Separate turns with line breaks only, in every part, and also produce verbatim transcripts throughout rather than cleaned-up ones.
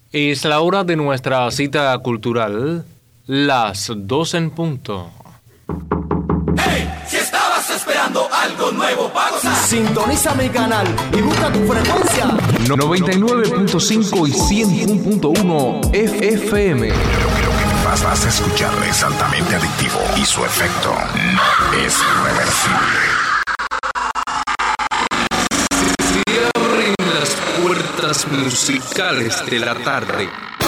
Es la hora de nuestra cita cultural, las dos en punto.
¡Hey! Si estabas esperando algo nuevo para gozar,
sintoniza mi canal y busca tu frecuencia.
noventa y nueve punto cinco y cien punto uno F M.
Vas, vas a escuchar es altamente adictivo y su efecto es irreversible.
Se abren las puertas musicales de la tarde.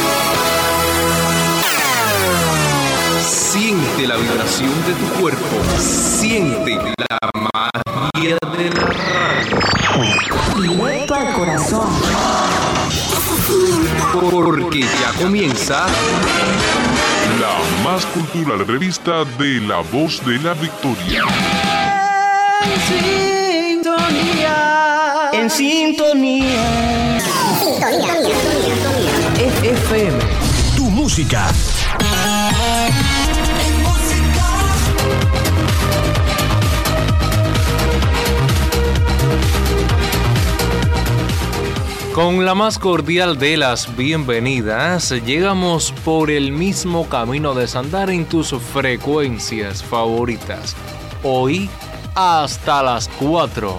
Siente la vibración de tu cuerpo. Siente la magia de la radio.
Directo al corazón.
Porque ya comienza
la más cultural revista de La Voz de la Victoria.
En sintonía. En sintonía.
Sintonía.
F M. Tu música.
Con la más cordial de las bienvenidas, llegamos por el mismo camino de andar en tus frecuencias favoritas. Hoy hasta las cuatro.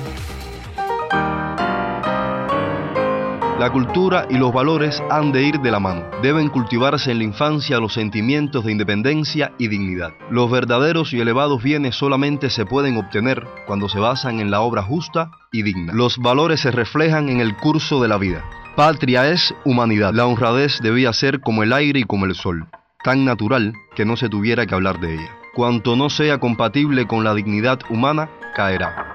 La cultura y los valores han de ir de la mano. Deben cultivarse en la infancia los sentimientos de independencia y dignidad. Los verdaderos y elevados bienes solamente se pueden obtener cuando se basan en la obra justa y digna. Los valores se reflejan en el curso de la vida. Patria es humanidad. La honradez debía ser como el aire y como el sol, tan natural que no se tuviera que hablar de ella. Cuanto no sea compatible con la dignidad humana, caerá.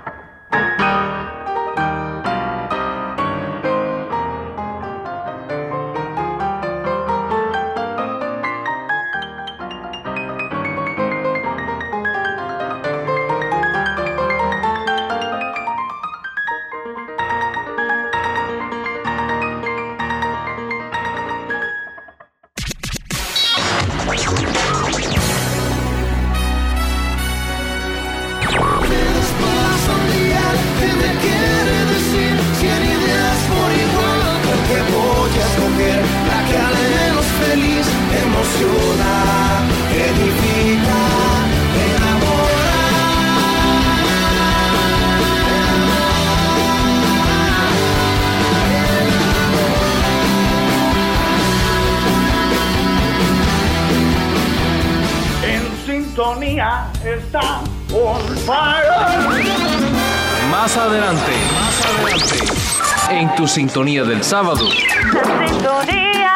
Está on fire.
Más adelante, más adelante, en tu sintonía del sábado.
La sintonía.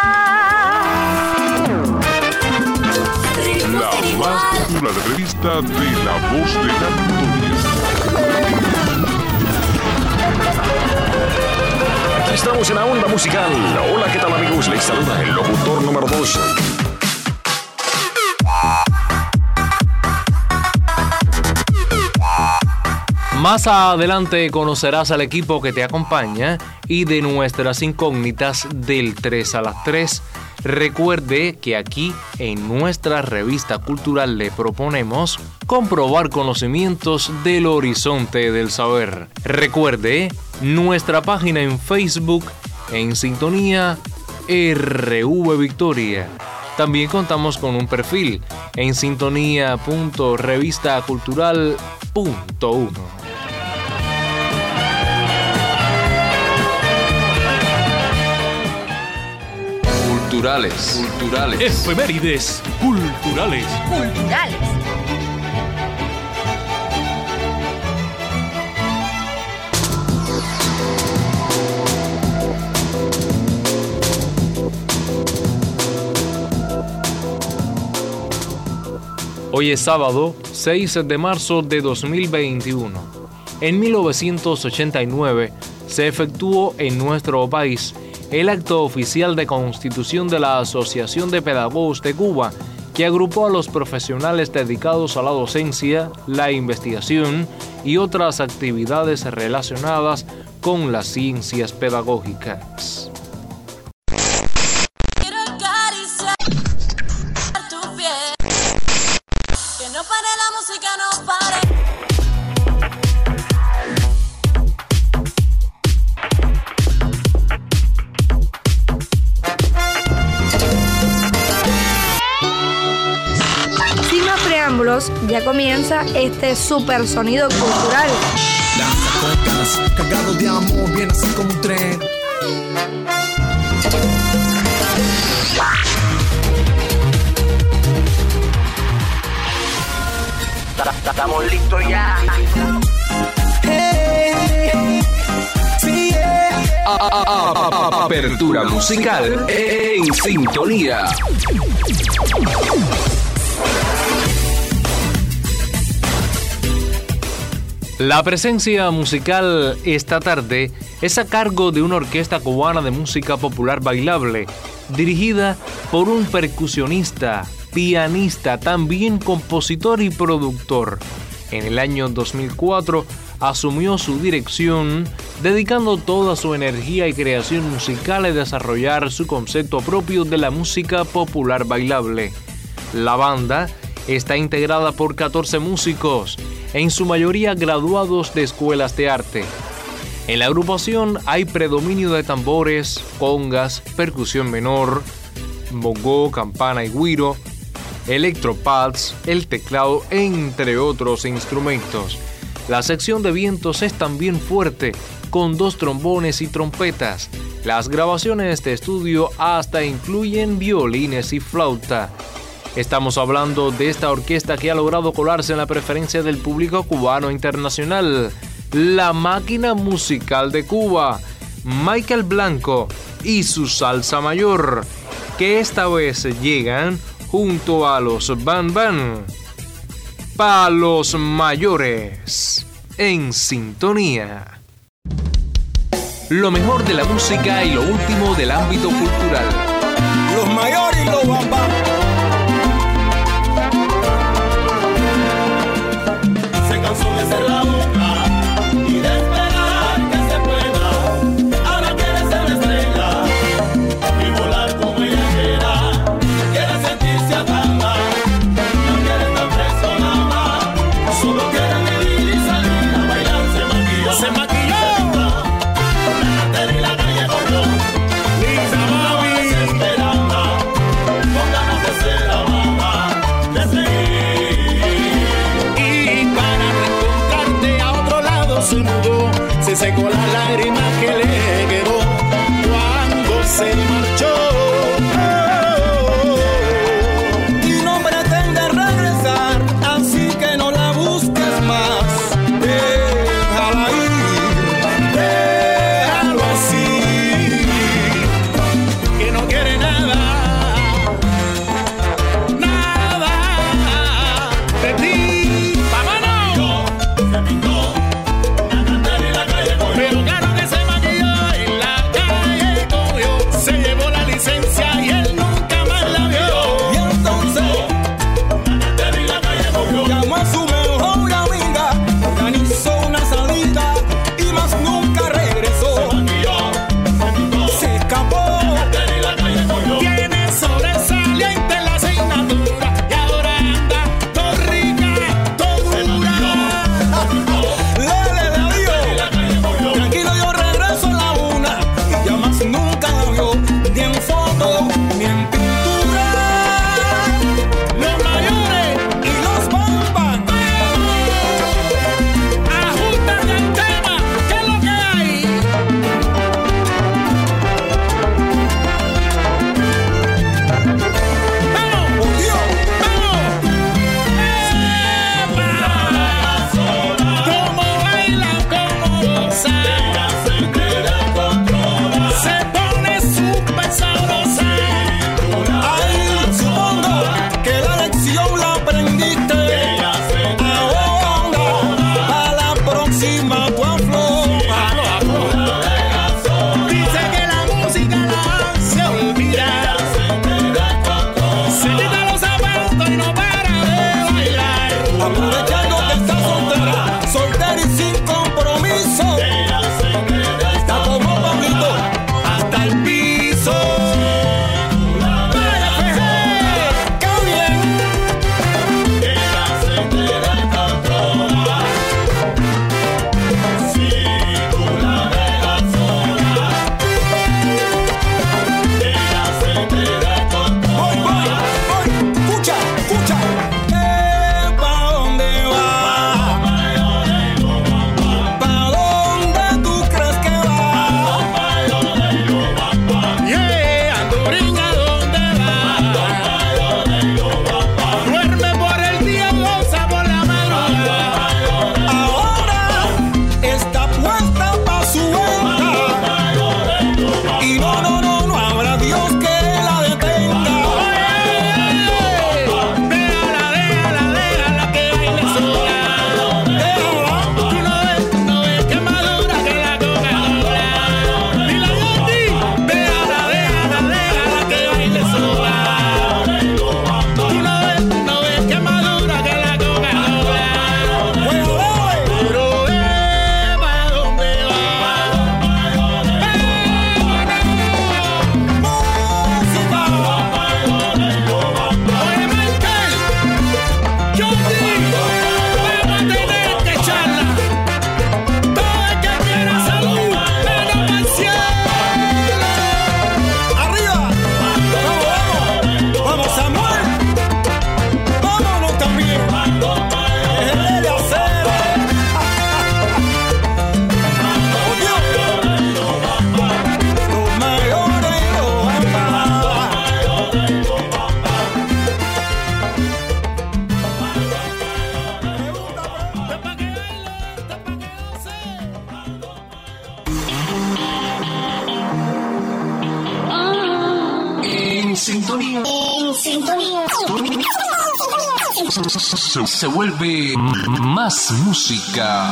La más cultural revista de La Voz de la Victoria.
Aquí estamos en la onda musical. Hola, ¿qué tal, amigos? Les saluda el locutor número dos.
Más adelante conocerás al equipo que te acompaña y de nuestras incógnitas del tres a las tres. Recuerde que aquí en nuestra revista cultural le proponemos comprobar conocimientos del horizonte del saber. Recuerde nuestra página en Facebook en sintonía R V Victoria. También contamos con un perfil en sintonía punto revista cultural punto uno. Culturales, culturales.
Efemérides culturales.
Culturales.
Hoy es sábado, seis de marzo de dos mil veintiuno. En mil novecientos ochenta y nueve se efectuó en nuestro país el acto oficial de constitución de la Asociación de Pedagogos de Cuba, que agrupó a los profesionales dedicados a la docencia, la investigación y otras actividades relacionadas con las ciencias pedagógicas.
Quiero acariciar tu piel, que no pare la música, no pare.
minutos ya comienza este super sonido cultural.
Danza con ganas, cargado de amor, viene así como un tren.
Estamos listos ya. Hey, sí, yeah.
A- a- a- Apertura musical en sintonía. La presencia musical esta tarde es a cargo de una orquesta cubana de música popular bailable, dirigida por un percusionista, pianista, también compositor y productor. En el año dos mil cuatro asumió su dirección, dedicando toda su energía y creación musical a desarrollar su concepto propio de la música popular bailable. La banda está integrada por catorce músicos, en su mayoría graduados de escuelas de arte. En la agrupación hay predominio de tambores, congas, percusión menor, bongó, campana y güiro, electropads, el teclado, entre otros instrumentos. La sección de vientos es también fuerte, con dos trombones y trompetas. Las grabaciones de estudio hasta incluyen violines y flauta. Estamos hablando de esta orquesta que ha logrado colarse en la preferencia del público cubano internacional, la Máquina Musical de Cuba, Michael Blanco y su Salsa Mayor, que esta vez llegan junto a los Ban Ban, Palos Mayores, en sintonía. Lo mejor de la música y lo último del ámbito cultural.
Los mayores y los Ban Ban.
Se cansó de ser la boca y de esperar que se pueda. Ahora quiere ser la estrella y volar como ella quiera. Quiere sentirse atada, no quiere estar preso nada más. Solo quiere vivir y salir a bailar. Se maquilló, se maquilló. La cartera y la calle corrió. Lisa Mami desesperada, con ganas de ser la mamá, de seguir.
Y para reencontrarte a otro lado se mudó, se secó la lágrima que le quedó cuando se marchó. Y no pretende regresar, así que no la busques más. Déjala ir, déjalo así, que no quiere nada, nada de ti. ¡Vámonos!
Se pintó, la cartera y la calle corrió.
Pero claro que se maquilló en la calle cogió, se
sintonía. En sintonía. Se, se vuelve más música.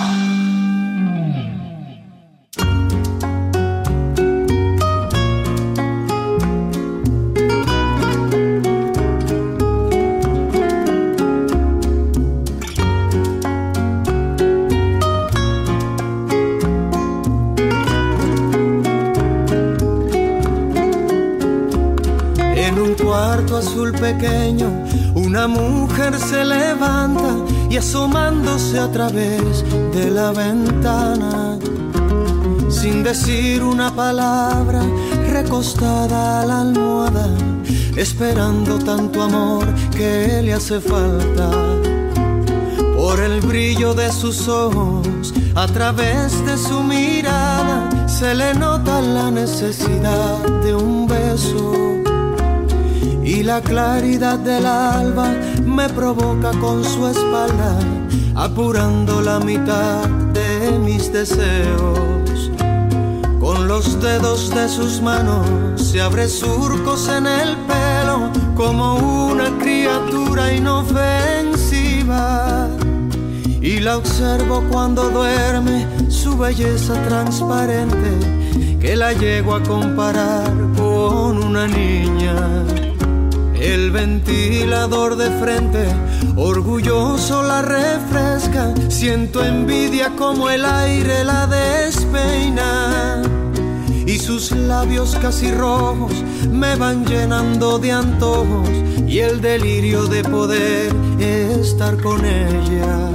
Azul pequeño, una mujer se levanta y asomándose a través de la ventana, sin decir una palabra, recostada a la almohada, esperando tanto amor que le hace falta. Por el brillo de sus ojos, a través de su mirada, se le nota la necesidad de un beso. Y la claridad del alba me provoca con su espalda, apurando la mitad de mis deseos. Con los dedos de sus manos se abre surcos en el pelo, como una criatura inofensiva. Y la observo cuando duerme, su belleza transparente, que la llego a comparar con una niña. El ventilador de frente, orgulloso la refresca. Siento envidia como el aire la despeina. Y sus labios casi rojos me van llenando de antojos. Y el delirio de poder estar con ella.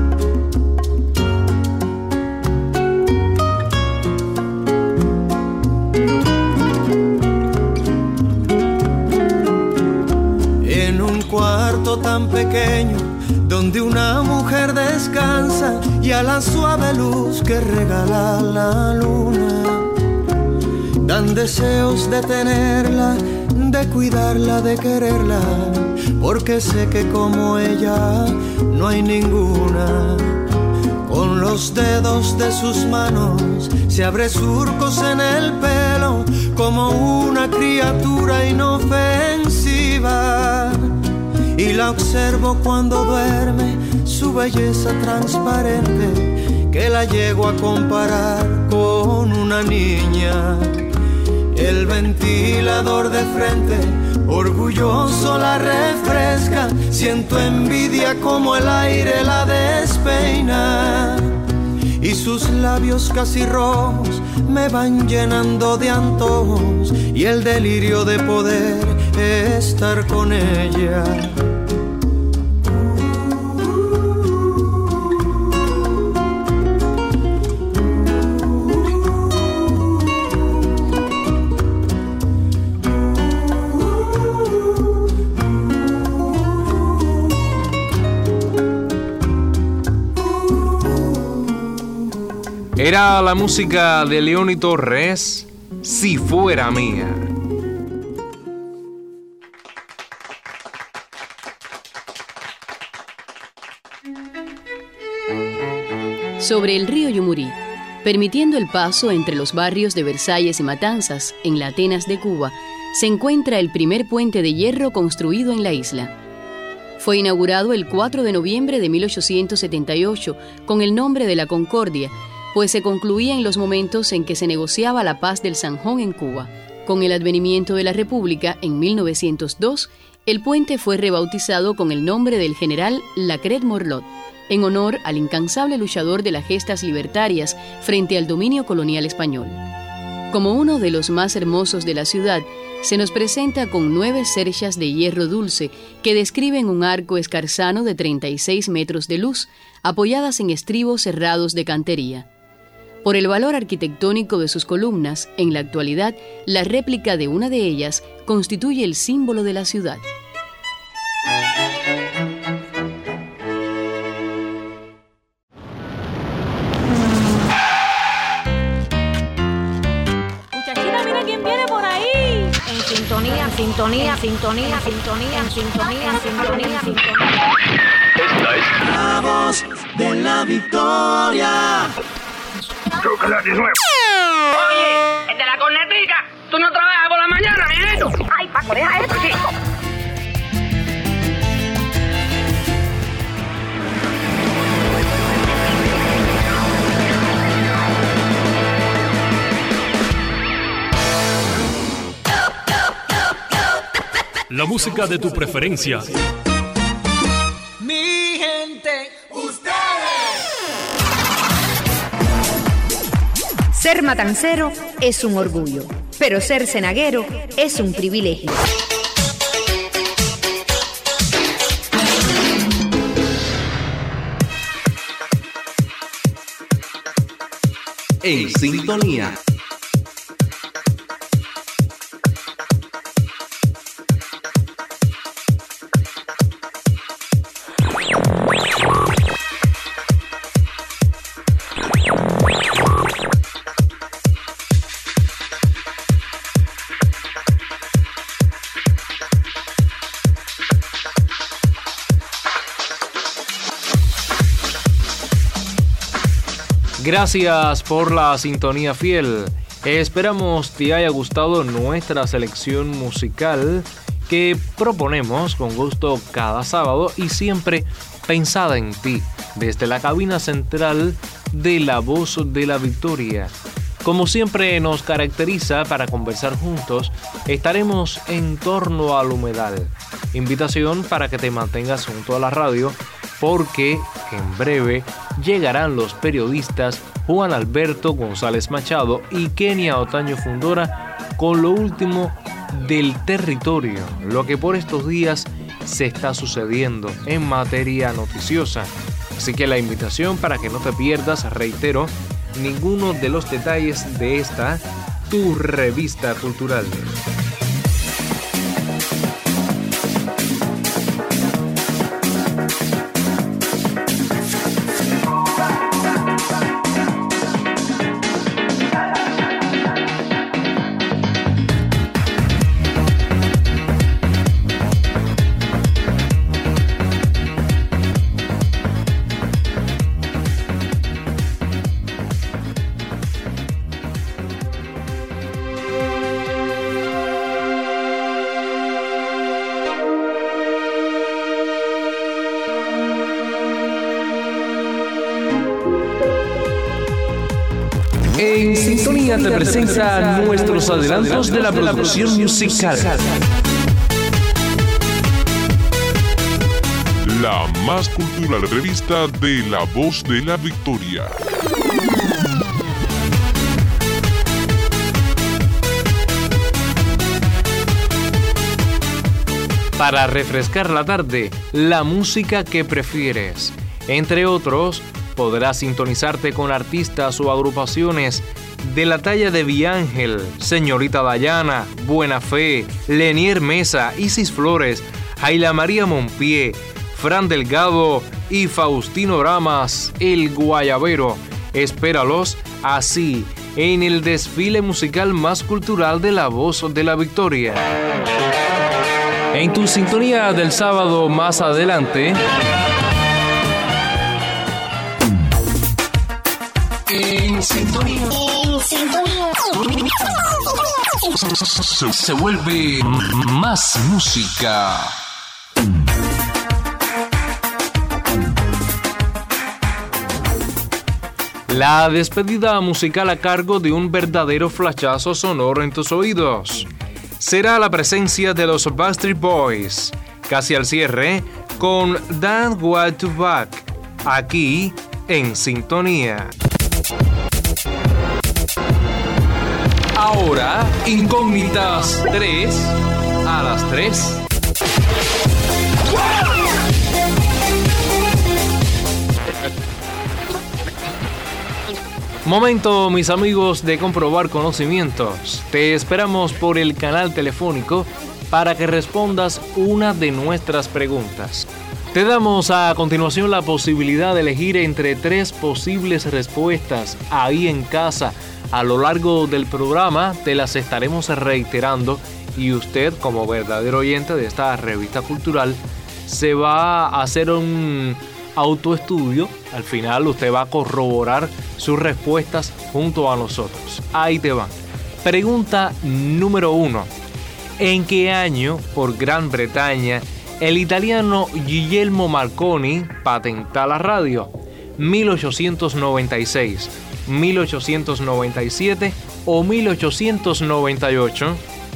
Cuarto tan pequeño, donde una mujer descansa, y a la suave luz que regala la luna, dan deseos de tenerla, de cuidarla, de quererla, porque sé que como ella no hay ninguna. Con los dedos de sus manos se abre surcos en el pelo, como una criatura inofensiva. Y la observo cuando duerme, su belleza transparente, que la llego a comparar con una niña. El ventilador de frente, orgulloso la refresca. Siento envidia como el aire la despeina. Y sus labios casi rojos me van llenando de antojos. Y el delirio de poder estar con ella.
Era la música de Leoni Torres, Si Fuera Mía.
Sobre el río Yumurí, permitiendo el paso entre los barrios de Versalles y Matanzas, en la Atenas de Cuba, se encuentra el primer puente de hierro construido en la isla. Fue inaugurado el cuatro de noviembre de mil ochocientos setenta y ocho con el nombre de La Concordia, pues se concluía en los momentos en que se negociaba la paz del Zanjón en Cuba. Con el advenimiento de la República en mil novecientos dos, el puente fue rebautizado con el nombre del general Lacret Morlot, en honor al incansable luchador de las gestas libertarias frente al dominio colonial español. Como uno de los más hermosos de la ciudad, se nos presenta con nueve cerchas de hierro dulce que describen un arco escarzano de treinta y seis metros de luz, apoyadas en estribos cerrados de cantería. Por el valor arquitectónico de sus columnas, en la actualidad, la réplica de una de ellas constituye el símbolo de la ciudad.
Muchachita, mira quién viene por ahí. En sintonía, sintonía, sintonía, sintonía, sintonía, sintonía, sintonía.
Esta es la voz de la victoria.
Tócala de nuevo. Oye, el de la cornetica, tú no trabajas por la mañana, mijito. Ay,
chamaco, deja eso, chico.
La música de tu preferencia.
Mi gente, ustedes.
Ser matancero es un orgullo, pero ser cenaguero es un privilegio.
En sintonía.
Gracias por la sintonía fiel. Esperamos te haya gustado nuestra selección musical que proponemos con gusto cada sábado y siempre pensada en ti desde la cabina central de La Voz de la Victoria. Como siempre nos caracteriza para conversar juntos, estaremos en torno al humedal. Invitación para que te mantengas junto a la radio porque en breve llegarán los periodistas Juan Alberto González Machado y Kenia Otaño Fundora con lo último del territorio, lo que por estos días se está sucediendo en materia noticiosa. Así que la invitación para que no te pierdas, reitero, ninguno de los detalles de esta, tu revista cultural. En sintonía te presenta nuestros adelantos de la producción musical.
La más cultural revista de La Voz de la Victoria.
Para refrescar la tarde, la música que prefieres. Entre otros, podrás sintonizarte con artistas o agrupaciones de la talla de Villángel, Señorita Dayana, Buena Fe, Lenier Mesa, Isis Flores, Jaila María Monpié, Fran Delgado y Faustino Ramas, El Guayabero. Espéralos así en el desfile musical más cultural de La Voz de la Victoria. En tu sintonía del sábado más adelante.
En sintonía. En sintonía. Se, se vuelve más música.
La despedida musical a cargo de un verdadero flashazo sonoro en tus oídos. Será la presencia de los Backstreet Boys, casi al cierre, con Don't Want to Back, aquí en sintonía. Ahora, Incógnitas tres a las tres. Momento, mis amigos, de comprobar conocimientos. Te esperamos por el canal telefónico para que respondas una de nuestras preguntas. Te damos a continuación la posibilidad de elegir entre tres posibles respuestas ahí en casa. A lo largo del programa te las estaremos reiterando y usted, como verdadero oyente de esta revista cultural, se va a hacer un autoestudio. Al final usted va a corroborar sus respuestas junto a nosotros. Ahí te van. Pregunta número uno. ¿En qué año, por Gran Bretaña, el italiano Guglielmo Marconi patenta la radio? ¿mil ochocientos noventa y seis, mil ochocientos noventa y siete o mil ochocientos noventa y ocho?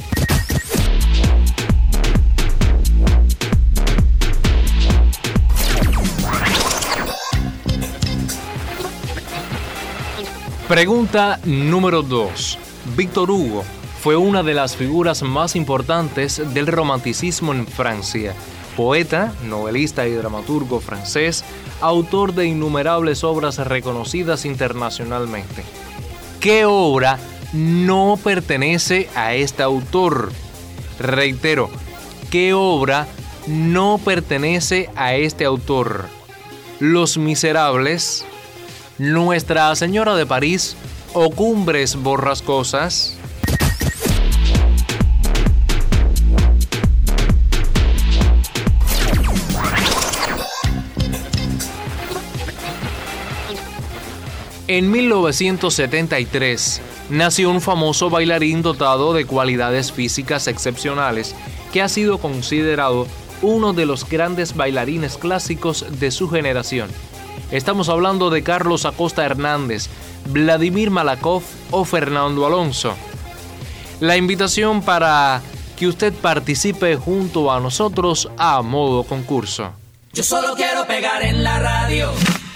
Pregunta número dos. Víctor Hugo fue una de las figuras más importantes del romanticismo en Francia. Poeta, novelista y dramaturgo francés, autor de innumerables obras reconocidas internacionalmente. ¿Qué obra no pertenece a este autor? Reitero, ¿qué obra no pertenece a este autor? Los Miserables, Nuestra Señora de París o Cumbres Borrascosas. En mil novecientos setenta y tres nació un famoso bailarín dotado de cualidades físicas excepcionales que ha sido considerado uno de los grandes bailarines clásicos de su generación. Estamos hablando de Carlos Acosta Hernández, Vladimir Malakhov o Fernando Alonso. La invitación para que usted participe junto a nosotros a modo concurso.
Yo solo quiero pegar en la radio.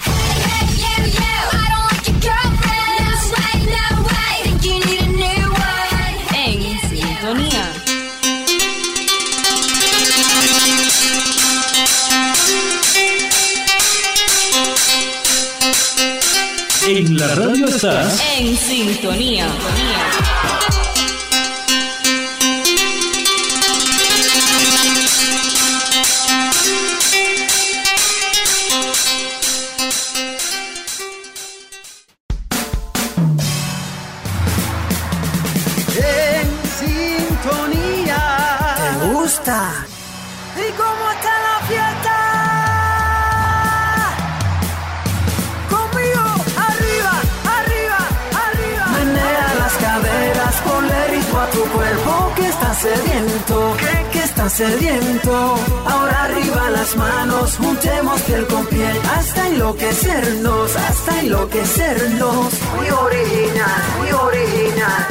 En sintonía.
En la radio estás
en sintonía.
En sintonía. ¿Te gusta? ¿Y cómo está la fiesta? Conmigo, arriba, arriba, arriba. Menea las caderas, ponle ritmo a tu cuerpo que está sediento, que, que está sediento. Ahora arriba las manos, juntemos piel con piel hasta enloquecernos, hasta enloquecernos. Muy original, muy original.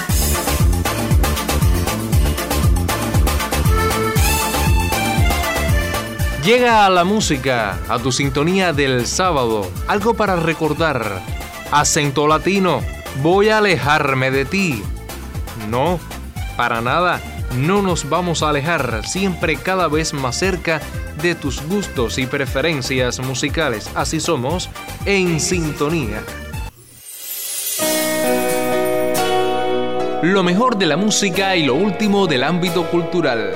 Llega a la música, a tu sintonía del sábado, algo para recordar. Acento latino, voy a alejarme de ti. No, para nada, no nos vamos a alejar, siempre cada vez más cerca de tus gustos y preferencias musicales. Así somos, en sintonía. Lo mejor de la música y lo último del ámbito cultural.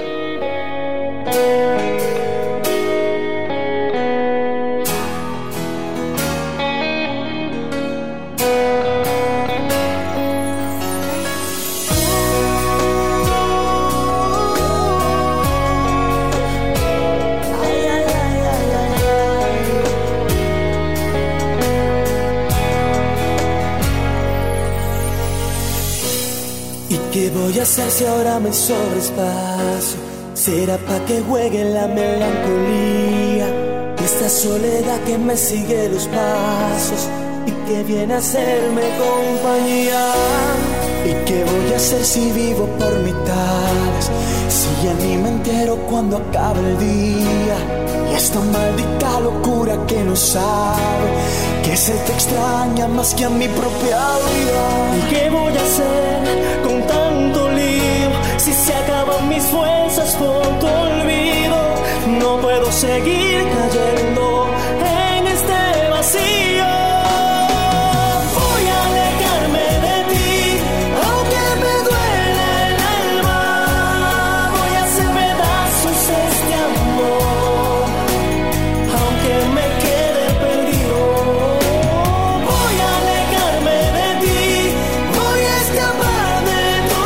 ¿Qué voy a hacer si ahora me sobra espacio? ¿Será pa' que juegue la melancolía? Esta soledad que me sigue los pasos y que viene a hacerme compañía. ¿Y qué voy a hacer si vivo por mitades? Si ya ni me entero cuando acaba el día. Y esta maldita locura que no sabe que se te extraña más que a mi propia vida. ¿Y qué voy a hacer con tanto lío? Si se acaban mis fuerzas por tu olvido, no puedo seguir cayendo en este vacío. Voy a alejarme de ti, aunque me duele el alma. Voy a hacer pedazos este amor, aunque me quede perdido. Voy a alejarme de ti, voy a escapar de tu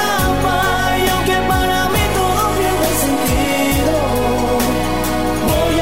trampa. Y aunque para mí todo pierde sentido, voy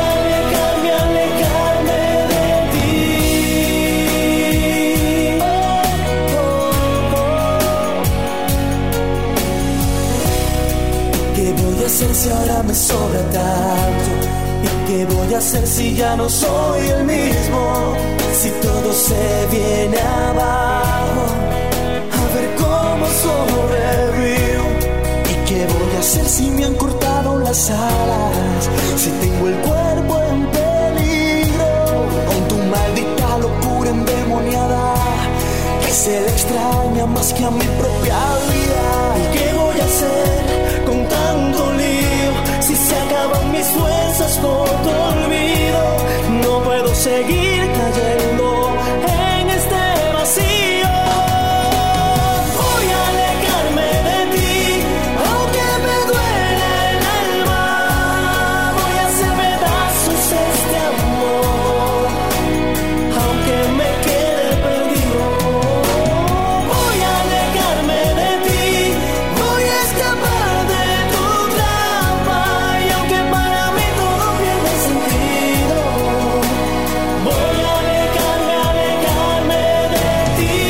hacer si ahora me sobra tanto? ¿Y qué voy a hacer si ya no soy el mismo? Si todo se viene abajo, a ver cómo sobrevivo. ¿Y qué voy a hacer si me han cortado las alas? Si tengo el cuerpo en peligro, con tu maldita locura endemoniada que se le extraña más que a mi propia vida. ¿Y qué voy a hacer con tanto lío? Si se acaban mis fuerzas por tu olvido, no puedo seguir cayendo en este vacío. Voy a alejarme de ti, aunque me duele el alma. Voy a hacer pedazos este amor, aunque me quede perdido. Voy a alejarme de ti, voy a escapar de tu trampa, y aunque para mí todo pierde sentido, voy a alejarme, alejarme de ti.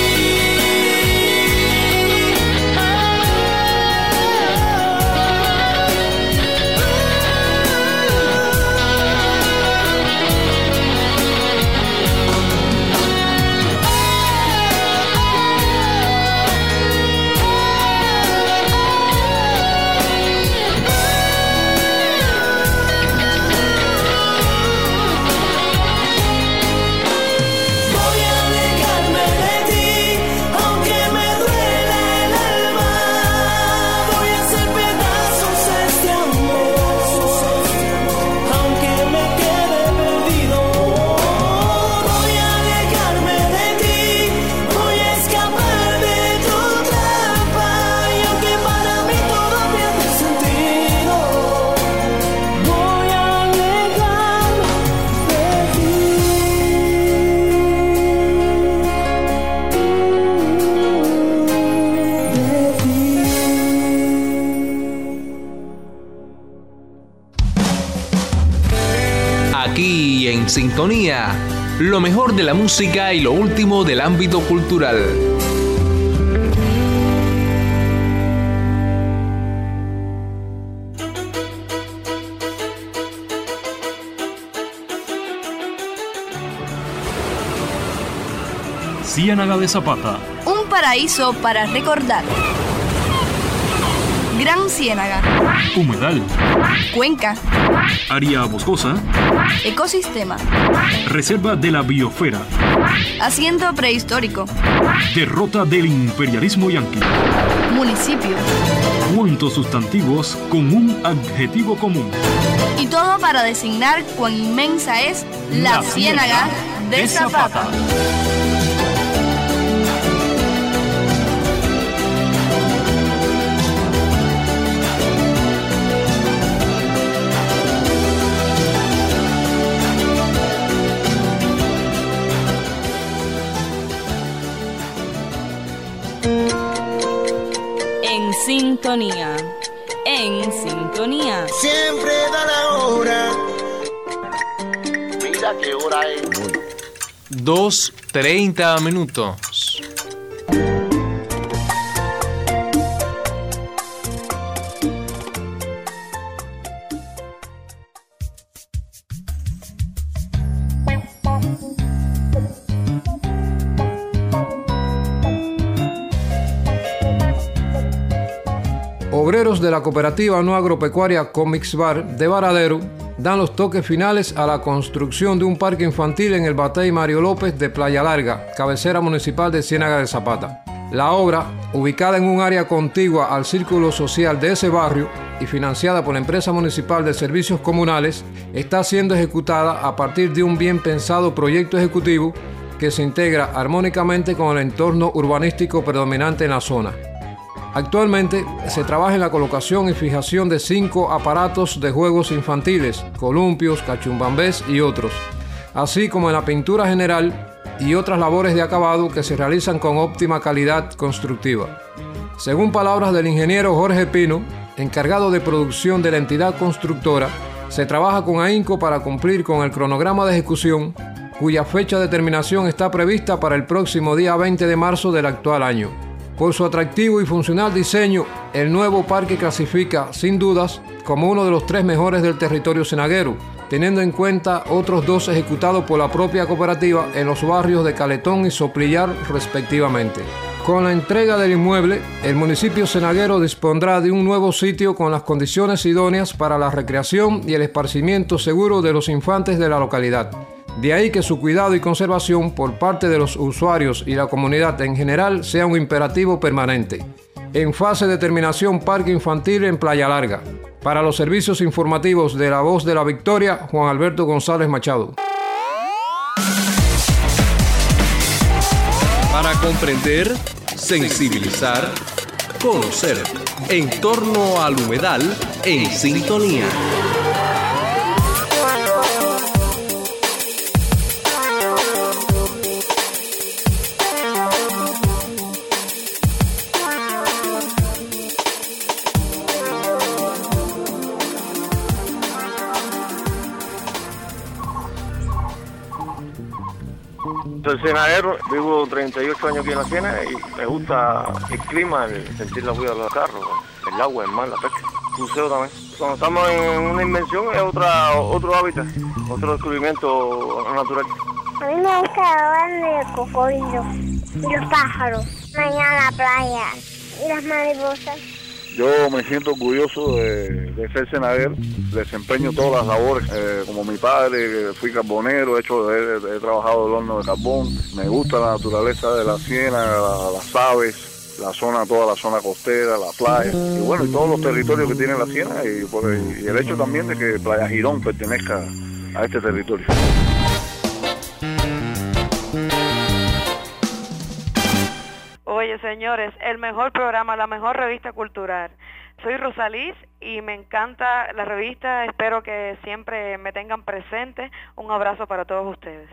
Voy a alejarme de ti, aunque me duele el alma. Voy a hacer pedazos este amor, aunque me quede perdido. Voy a alejarme de ti, voy a escapar de tu trampa, y aunque para mí todo pierde sentido, voy a alejarme de ti.
Aquí en Sintonía, lo mejor de la música y lo último del ámbito cultural.
Ciénaga de Zapata.
Un paraíso para recordar. Gran Ciénaga.
Humedal.
Cuenca.
Área boscosa.
Ecosistema.
Reserva de la biosfera.
Asiento prehistórico.
Derrota del imperialismo yanqui.
Municipio.
¿Cuántos sustantivos con un adjetivo común?
Y todo para designar cuán inmensa es la,
La
Ciénaga de,
de
Zapata.
Zapata.
En sintonía, en sintonía.
Siempre da la hora. Mira qué hora es.
dos treinta minutos.
Obreros de la cooperativa no agropecuaria Comics Bar de Varadero dan los toques finales a la construcción de un parque infantil en el Batey Mario López de Playa Larga, cabecera municipal de Ciénaga de Zapata. La obra, ubicada en un área contigua al círculo social de ese barrio y financiada por la empresa municipal de servicios comunales, está siendo ejecutada a partir de un bien pensado proyecto ejecutivo que se integra armónicamente con el entorno urbanístico predominante en la zona. Actualmente se trabaja en la colocación y fijación de cinco aparatos de juegos infantiles, columpios, cachumbambés y otros, así como en la pintura general y otras labores de acabado que se realizan con óptima calidad constructiva. Según palabras del ingeniero Jorge Pino, encargado de producción de la entidad constructora, se trabaja con ahínco para cumplir con el cronograma de ejecución, cuya fecha de terminación está prevista para el próximo día veinte de marzo del actual año. Por su atractivo y funcional diseño, el nuevo parque clasifica, sin dudas, como uno de los tres mejores del territorio cenaguero, teniendo en cuenta otros dos ejecutados por la propia cooperativa en los barrios de Caletón y Soplillar, respectivamente. Con la entrega del inmueble, el municipio cenaguero dispondrá de un nuevo sitio con las condiciones idóneas para la recreación y el esparcimiento seguro de los infantes de la localidad. De ahí que su cuidado y conservación por parte de los usuarios y la comunidad en general sea un imperativo permanente. En fase de terminación, parque infantil en Playa Larga. Para los servicios informativos de La Voz de la Victoria, Juan Alberto González Machado.
Para comprender, sensibilizar, conocer. En torno al humedal, en sintonía.
Soy cenadero, vivo treinta y ocho años aquí en la Siena y me gusta el clima, el sentir la vida de los carros, el agua, el mar, la pesca, el buceo también. Cuando estamos en una invención es otra, otro hábitat, otro descubrimiento natural.
A mí me gusta hablar del cocodrilo y los pájaros, mañana la playa y las mariposas.
Yo me siento orgulloso de, de ser cenadero, desempeño todas las labores, eh, como mi padre, fui carbonero, he, hecho, he, he trabajado el horno de carbón, me gusta la naturaleza de la Siena, la, las aves, la zona, toda la zona costera, la playa, y bueno, y todos los territorios que tiene la Siena, y, por, y el hecho también de que Playa Girón pertenezca a este territorio.
Oye, señores, el mejor programa, la mejor revista cultural. Soy Rosalís y me encanta la revista. Espero que siempre me tengan presente. Un abrazo para todos ustedes.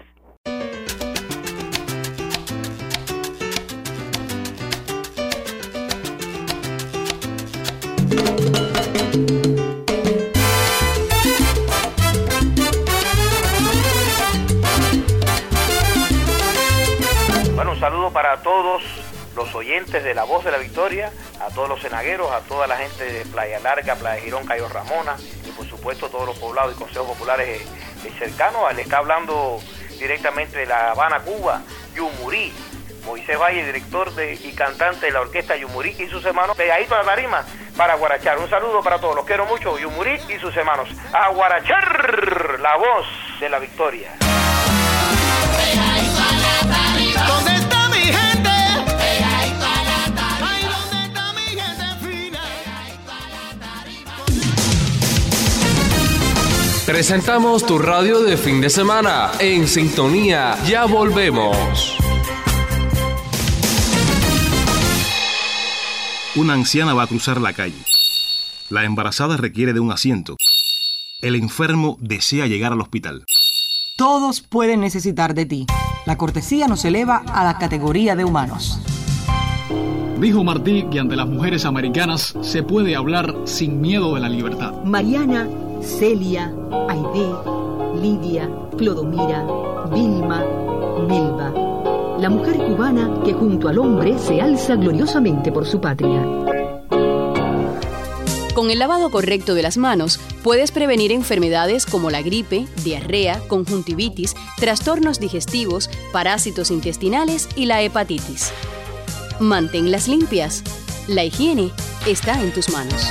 Bueno, un saludo para todos los oyentes de La Voz de la Victoria, a todos los cenagueros, a toda la gente de Playa Larga, Playa Girón, Cayo Ramona y por supuesto todos los poblados y consejos populares eh, cercanos. Le está hablando directamente de La Habana, Cuba, Yumurí, Moisés Valle, director de, y cantante de la orquesta Yumurí y sus hermanos, de ahí para la tarima, para guarachar. Un saludo para todos, los quiero mucho, Yumurí y sus hermanos. A guarachar, La Voz de la Victoria.
¿Dónde está mi gente?
Presentamos tu radio de fin de semana. En sintonía, ya volvemos.
Una anciana va a cruzar la calle. La embarazada requiere de un asiento. El enfermo desea llegar al hospital.
Todos pueden necesitar de ti. La cortesía nos eleva a la categoría de humanos.
Dijo Martí que ante las mujeres americanas se puede hablar sin miedo de la libertad.
Mariana, Celia, Aide, Lidia, Clodomira, Vilma, Melba. La mujer cubana que junto al hombre se alza gloriosamente por su patria.
Con el lavado correcto de las manos, puedes prevenir enfermedades como la gripe, diarrea, conjuntivitis, trastornos digestivos, parásitos intestinales y la hepatitis. Manténlas limpias. La higiene está en tus manos.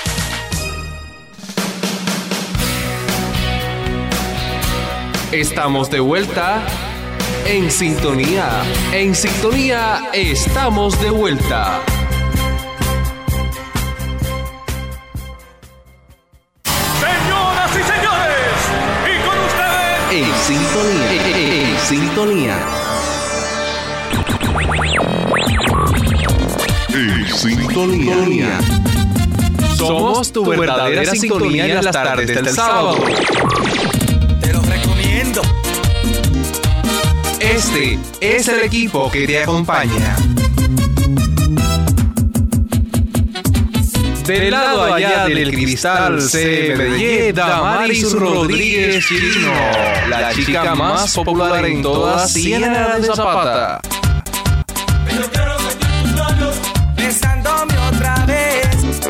Estamos de vuelta en sintonía. En sintonía estamos de vuelta.
Señoras y señores, y con ustedes
En sintonía. En sintonía.
En sintonía.
Somos tu verdadera sintonía en las tardes del sábado.
te lo recomiendo.
Este es el equipo que te acompaña. Del lado allá del cristal se me Damaris Rodríguez Chirino, la chica más popular en toda Ciénaga de Zapata.
Pero quiero sentir tus labios.
otra vez.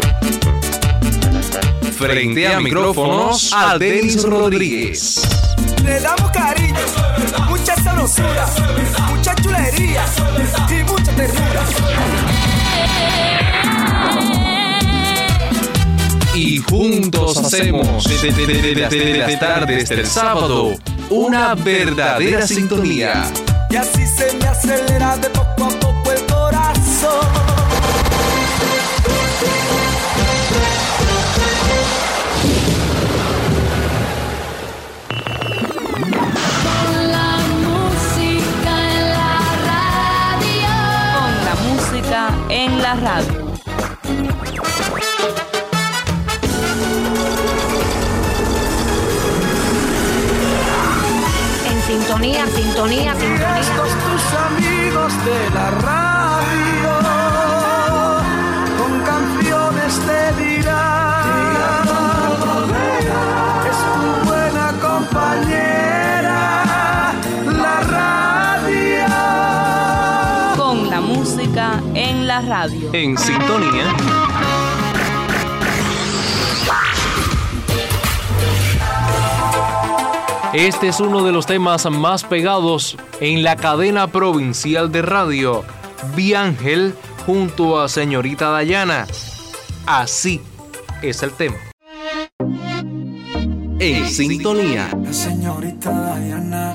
Frente a micrófonos, a Denis Rodríguez.
Le damos cariño, mucha sabrosura, mucha chulería y mucha ternura.
Y juntos hacemos desde las tardes del sábado una verdadera sintonía.
Y así se me acelera de poco a poco el corazón.
Con la música en la radio. Con la música en la radio.
Sintonía, sintonía, sintonía.
Estos tus amigos de la radio, con canciones te dirán, es tu buena compañera, la radio.
Con la música en la radio.
En sintonía. Este es uno de los temas más pegados en la cadena provincial de radio, Biángel junto a Señorita Dayana. Así es el tema.
En sintonía.
La señorita Dayana.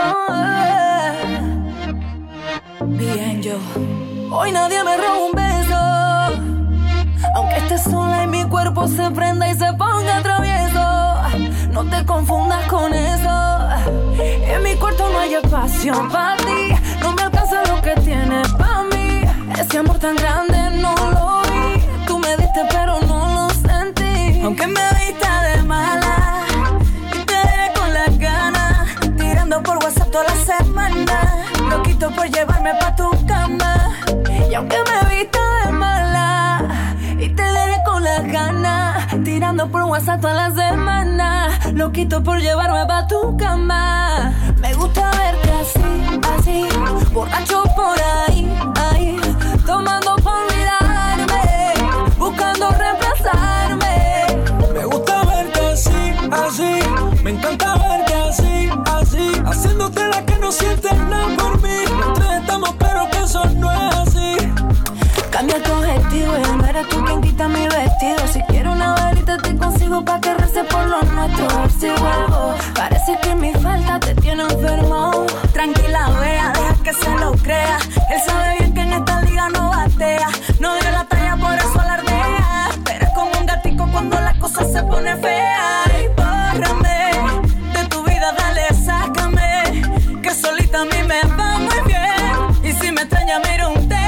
Bien yo. Hoy nadie me roba un beso. Aunque esté sola y mi cuerpo se prenda y se ponga travieso. No te confundas con eso. En mi cuarto no hay espacio para ti. No me alcanza lo que tienes para mí. Ese amor tan grande no lo vi. Tú me diste pero no lo sentí. Aunque me vista de mala y te dejé con las ganas, tirando por WhatsApp toda la semana, loquito por llevarme pa' tu cama. Y aunque me vista de mala y te dejé con las ganas, tirando por WhatsApp toda la semana, loquito por llevarme pa' tu cama. Me gusta verte así, así, borracho por ahí, ahí, tomando por olvidarme, buscando reemplazarme.
Me gusta verte así, así, me encanta verte así, así, haciéndote la que no sientes nada por mí. Nosotros estamos claros que eso no es así.
Cambia tu objetivo y no eres tú quien quita mi vestido. Si quiero una velita te consigo pa' que rece por los nuestros. A ver si vuelvo. Parece que mi falta te tiene enfermo. Tranquila, vea, deja que se lo crea. Él sabe bien que en esta liga no batea. No dio la talla, por eso alardea. Pero es como un gatico cuando la cosa se pone fea. Y bórrame de tu vida, dale, sácame, que solita a mí me va muy bien. Y si me extraña, mira un té.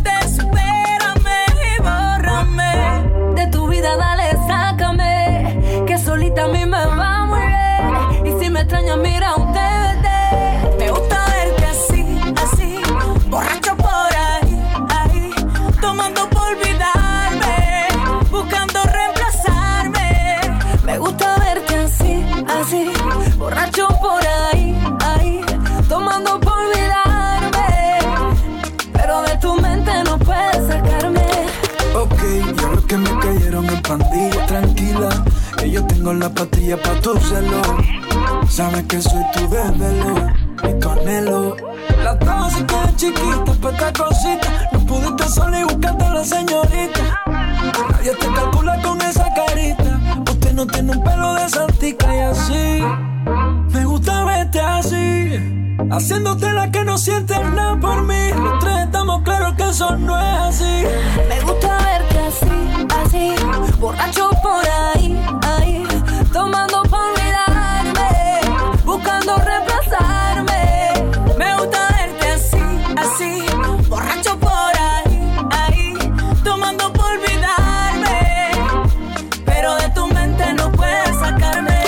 Dale, sácame, que solita a mí me va muy bien. Y si me extrañas, mira un D V D. Me gusta verte así, así, borracho por ahí, ahí, tomando por olvidarme, buscando reemplazarme. Me gusta verte así, así, borracho por ahí, ahí, tomando por olvidarme, pero de tu mente no puedes sacarme.
Ok, yo lo que me cayeron en pandilla. Tranquila, que yo tengo la pastilla pa' tu celo. Sabes que soy tu desvelo, mi conelo. La dosis queda chiquita pa' esta cosita. No pudiste sola y buscaste a la señorita. Nadie te calcula con esa carita. Usted no tiene un pelo de santica y así. Me gusta verte así, haciéndote la que no sientes nada por mí. Los tres estamos claros que eso no es así.
Me gusta verte así, así, borracho por ahí, ahí, tomando por olvidarme, buscando reemplazarme. Me gusta verte así, así, borracho por ahí, ahí, tomando por olvidarme, pero de tu mente no puedes sacarme.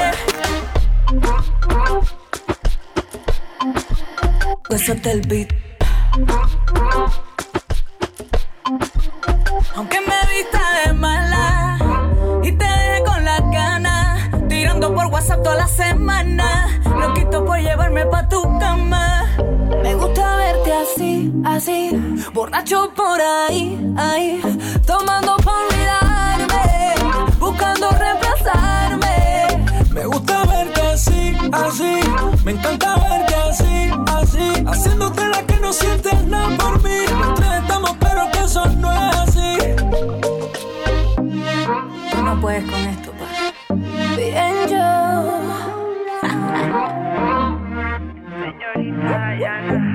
Suelta el beat. Aunque me vista de mala y te dejé con las ganas, tirando por WhatsApp toda la semana, loquito por llevarme pa' tu cama. Me gusta verte verte así, así, borracho por ahí, ahí, tomando por olvidarme, buscando reemplazarme.
Me gusta verte así, así, me encanta verte así, así, haciéndote la que no sientes nada por mí. Los tres estamos, pero que eso no es así.
Tú no puedes con esto, pa. Bien yo. Señorita, ya.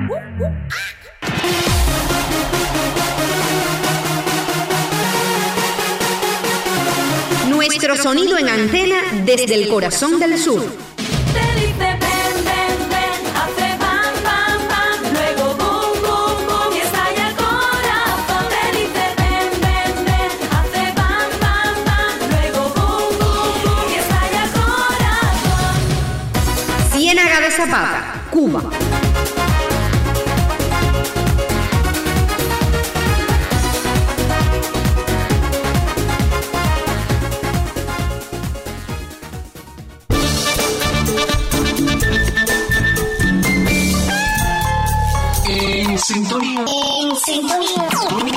Nuestro sonido en antena desde el corazón del sur.
Te dice ven, ven, ven, hace pam, pam, pam, luego boom, boom, boom y estalla el corazón. Te dice ven, ven, ven, hace pam, pam, pam, luego boom, boom, boom y estalla el corazón.
Ciénaga de Zapata, Cuba.
En sintonía. En sintonía.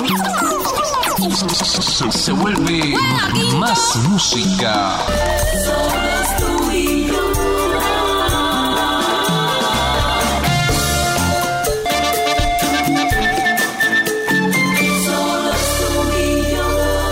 Se, se vuelve más música.
Solos tú y yo. Solos tú y yo.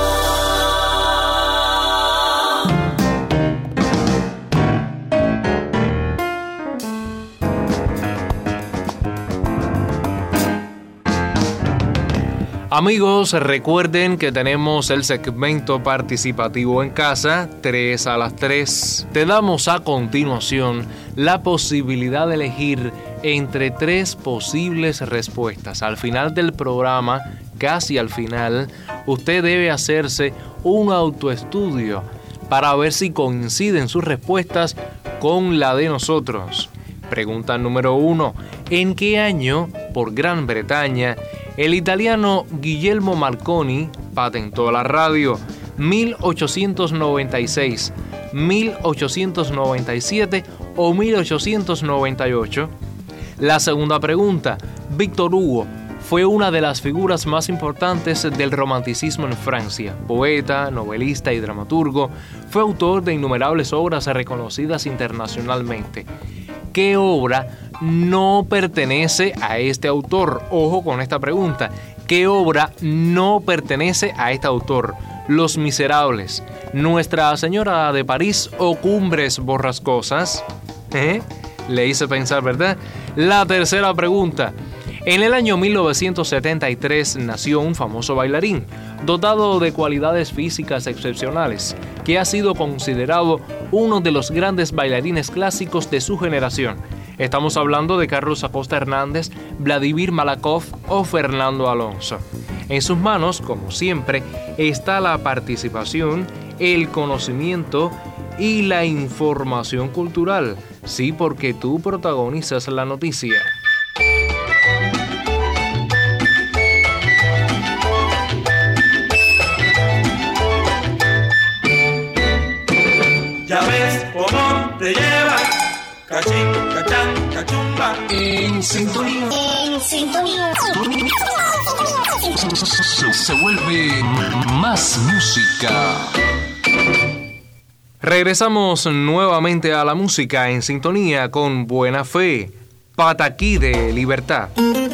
Amigos, recuerden que tenemos el segmento participativo en casa, tres a las tres. Te damos a continuación la posibilidad de elegir entre tres posibles respuestas. Al final del programa, casi al final, usted debe hacerse un autoestudio para ver si coinciden sus respuestas con la de nosotros. Pregunta número uno. ¿En qué año, por Gran Bretaña, el italiano Guglielmo Marconi patentó la radio? ¿mil ochocientos noventa y seis, mil ochocientos noventa y siete o mil ochocientos noventa y ocho? La segunda pregunta. Víctor Hugo fue una de las figuras más importantes del romanticismo en Francia. Poeta, novelista y dramaturgo, fue autor de innumerables obras reconocidas internacionalmente. ¿Qué obra no pertenece a este autor? Ojo con esta pregunta. ¿Qué obra no pertenece a este autor? Los Miserables, Nuestra Señora de París o Cumbres Borrascosas. ¿Eh? Le hice pensar, ¿verdad? La tercera pregunta. En el año mil novecientos setenta y tres nació un famoso bailarín, dotado de cualidades físicas excepcionales, que ha sido considerado uno de los grandes bailarines clásicos de su generación. Estamos hablando de Carlos Acosta Hernández, Vladimir Malakhov o Fernando Alonso. En sus manos, como siempre, está la participación, el conocimiento y la información cultural. Sí, porque tú protagonizas la noticia.
Ya ves cómo te lleva, cachín, cachán, cachumba.
En sintonía.
En sintonía.
Se, se vuelve más música.
Regresamos nuevamente a la música en sintonía con Buena Fe, Pataquí de Libertad.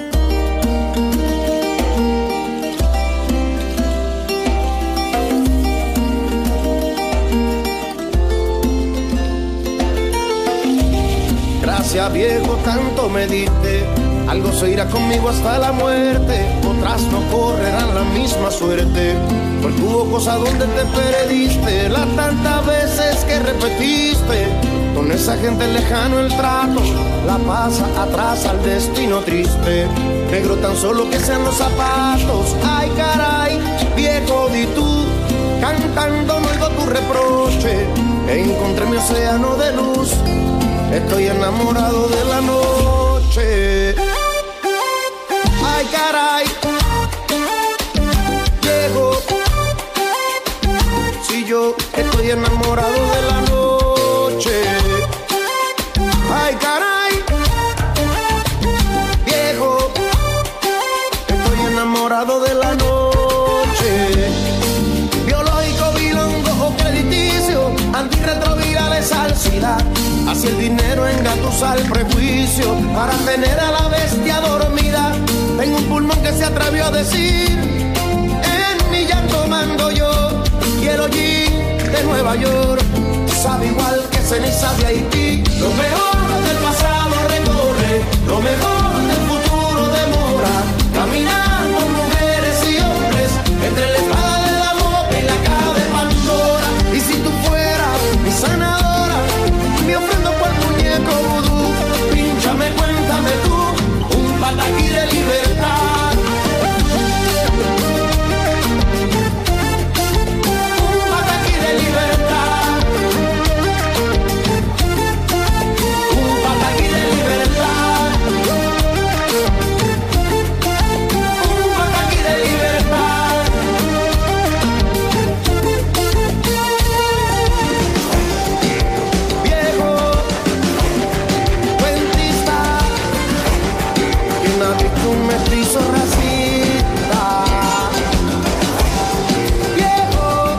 Gracias viejo, tanto me diste, algo se irá conmigo hasta la muerte, otras no correrán la misma suerte, porque hubo cosas donde te perdiste, las tantas veces que repetiste, con esa gente lejano el trato, la pasa atrás al destino triste, negro tan solo que sean los zapatos, ay caray, viejo di tú, cantando no oigo tu reproche, encontré mi océano de luz. Estoy enamorado de la noche. Ay, caray. Llego. Si yo estoy enamorado de la noche. Ay, caray. Viejo. Así el dinero engatusa el prejuicio para tener a la bestia dormida. Tengo un pulmón que se atrevió a decir: en mi llanto mando yo. Quiero jean de Nueva York, sabe igual que ceniza de Haití. Lo mejor del pasado recorre, lo mejor del futuro demora. Caminamos mujeres y hombres entre la espada de la moda y la caja de Pandora. Y si tú fueras mi sanadora, me ofrendo por muñeco vudú. Pínchame, cuéntame tú, un pataquí de libertad. Un pataquí de libertad. Un pataquí de libertad. Un pataquí de libertad. Viejo cuentista, quien ha visto un mestizo racista. Viejo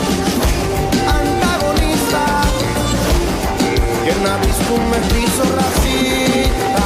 antagonista, quien ha visto un mestizo racista.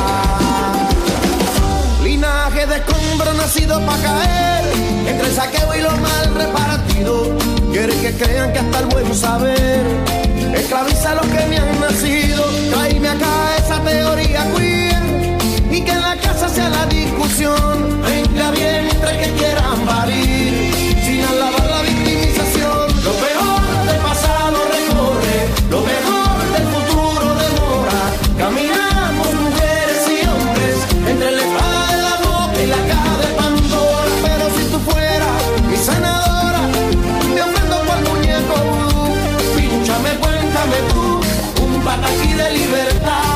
Linaje de escombro nacido pa' caer entre el saqueo y lo mal repartido. Quiere que crean que hasta el buen saber esclaviza a los que me han nacido. Tráeme acá esa teoría queer y que en la casa sea la discusión entre vientre que quieran parir sin alabar la victimización. Lo peor del pasado recorre, lo mejor del futuro demora. Caminamos mujeres y hombres entre la espada de la boca y la caja de Pandora. Pero si tú fueras mi sanadora, me ofrendo por muñeco vudú. Pínchame, cuéntame tú, un pataquí de libertad.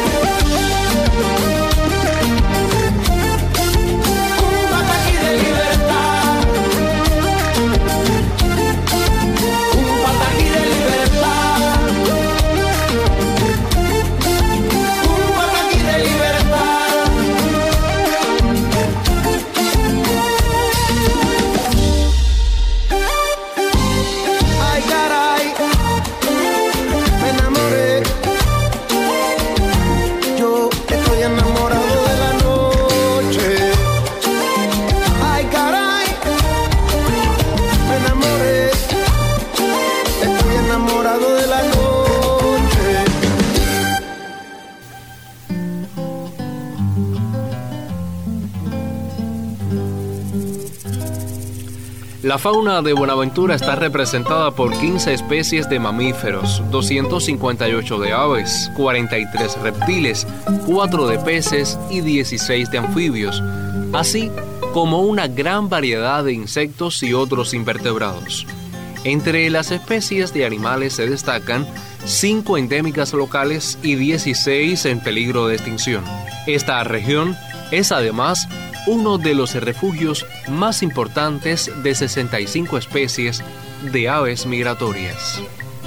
Un pataquí de libertad. Un pataquí de libertad. Un pataquí de libertad. Ay, caray, me enamoré. Yo estoy enamorado de la noche. Ay, caray, me enamoré. Estoy enamorado de la noche.
La fauna de Buenaventura está representada por quince especies de mamíferos, doscientos cincuenta y ocho de aves, cuarenta y tres reptiles, cuatro de peces y dieciséis de anfibios, así como una gran variedad de insectos y otros invertebrados. Entre las especies de animales se destacan cinco endémicas locales y dieciséis en peligro de extinción. Esta región es además uno de los refugios más importantes de sesenta y cinco especies de aves migratorias.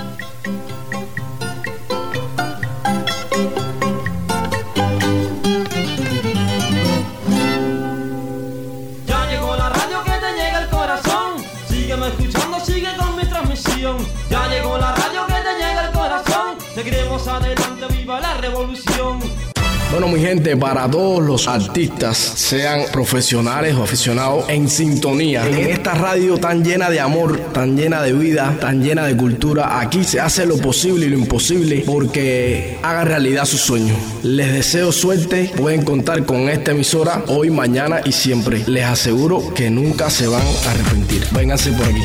Ya llegó la radio que te llega al corazón. Sígueme escuchando, sigue con mi transmisión. Ya llegó la radio que te llega al corazón. Seguiremos adelante, viva la revolución.
Bueno, mi gente, para todos los artistas, sean profesionales o aficionados, en sintonía. En esta radio tan llena de amor, tan llena de vida, tan llena de cultura, aquí se hace lo posible y lo imposible porque hagan realidad sus sueños. Les deseo suerte, pueden contar con esta emisora hoy, mañana y siempre. Les aseguro que nunca se van a arrepentir. Vénganse por aquí.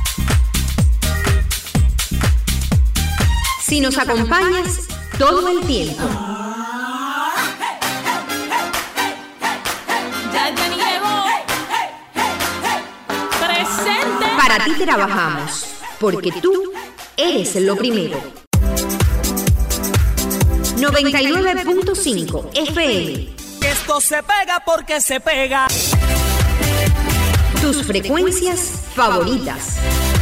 Si nos acompañas todo el tiempo. Para ti trabajamos, porque tú eres lo primero. noventa y nueve punto cinco F M.
Esto se pega porque se pega.
Tus frecuencias favoritas.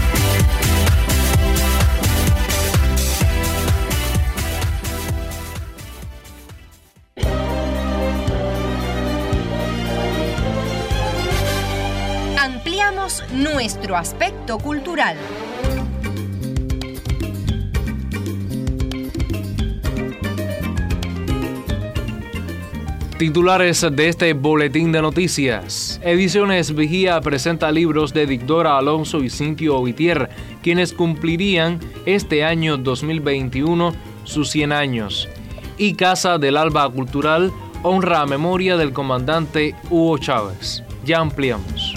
Ampliamos nuestro aspecto cultural.
Titulares de este boletín de noticias. Ediciones Vigía presenta libros de Dicdora Alonso y Cintio Ovitier, quienes cumplirían este año dos mil veintiuno sus cien años. Y Casa del Alba Cultural honra a memoria del comandante Hugo Chávez. Ya ampliamos.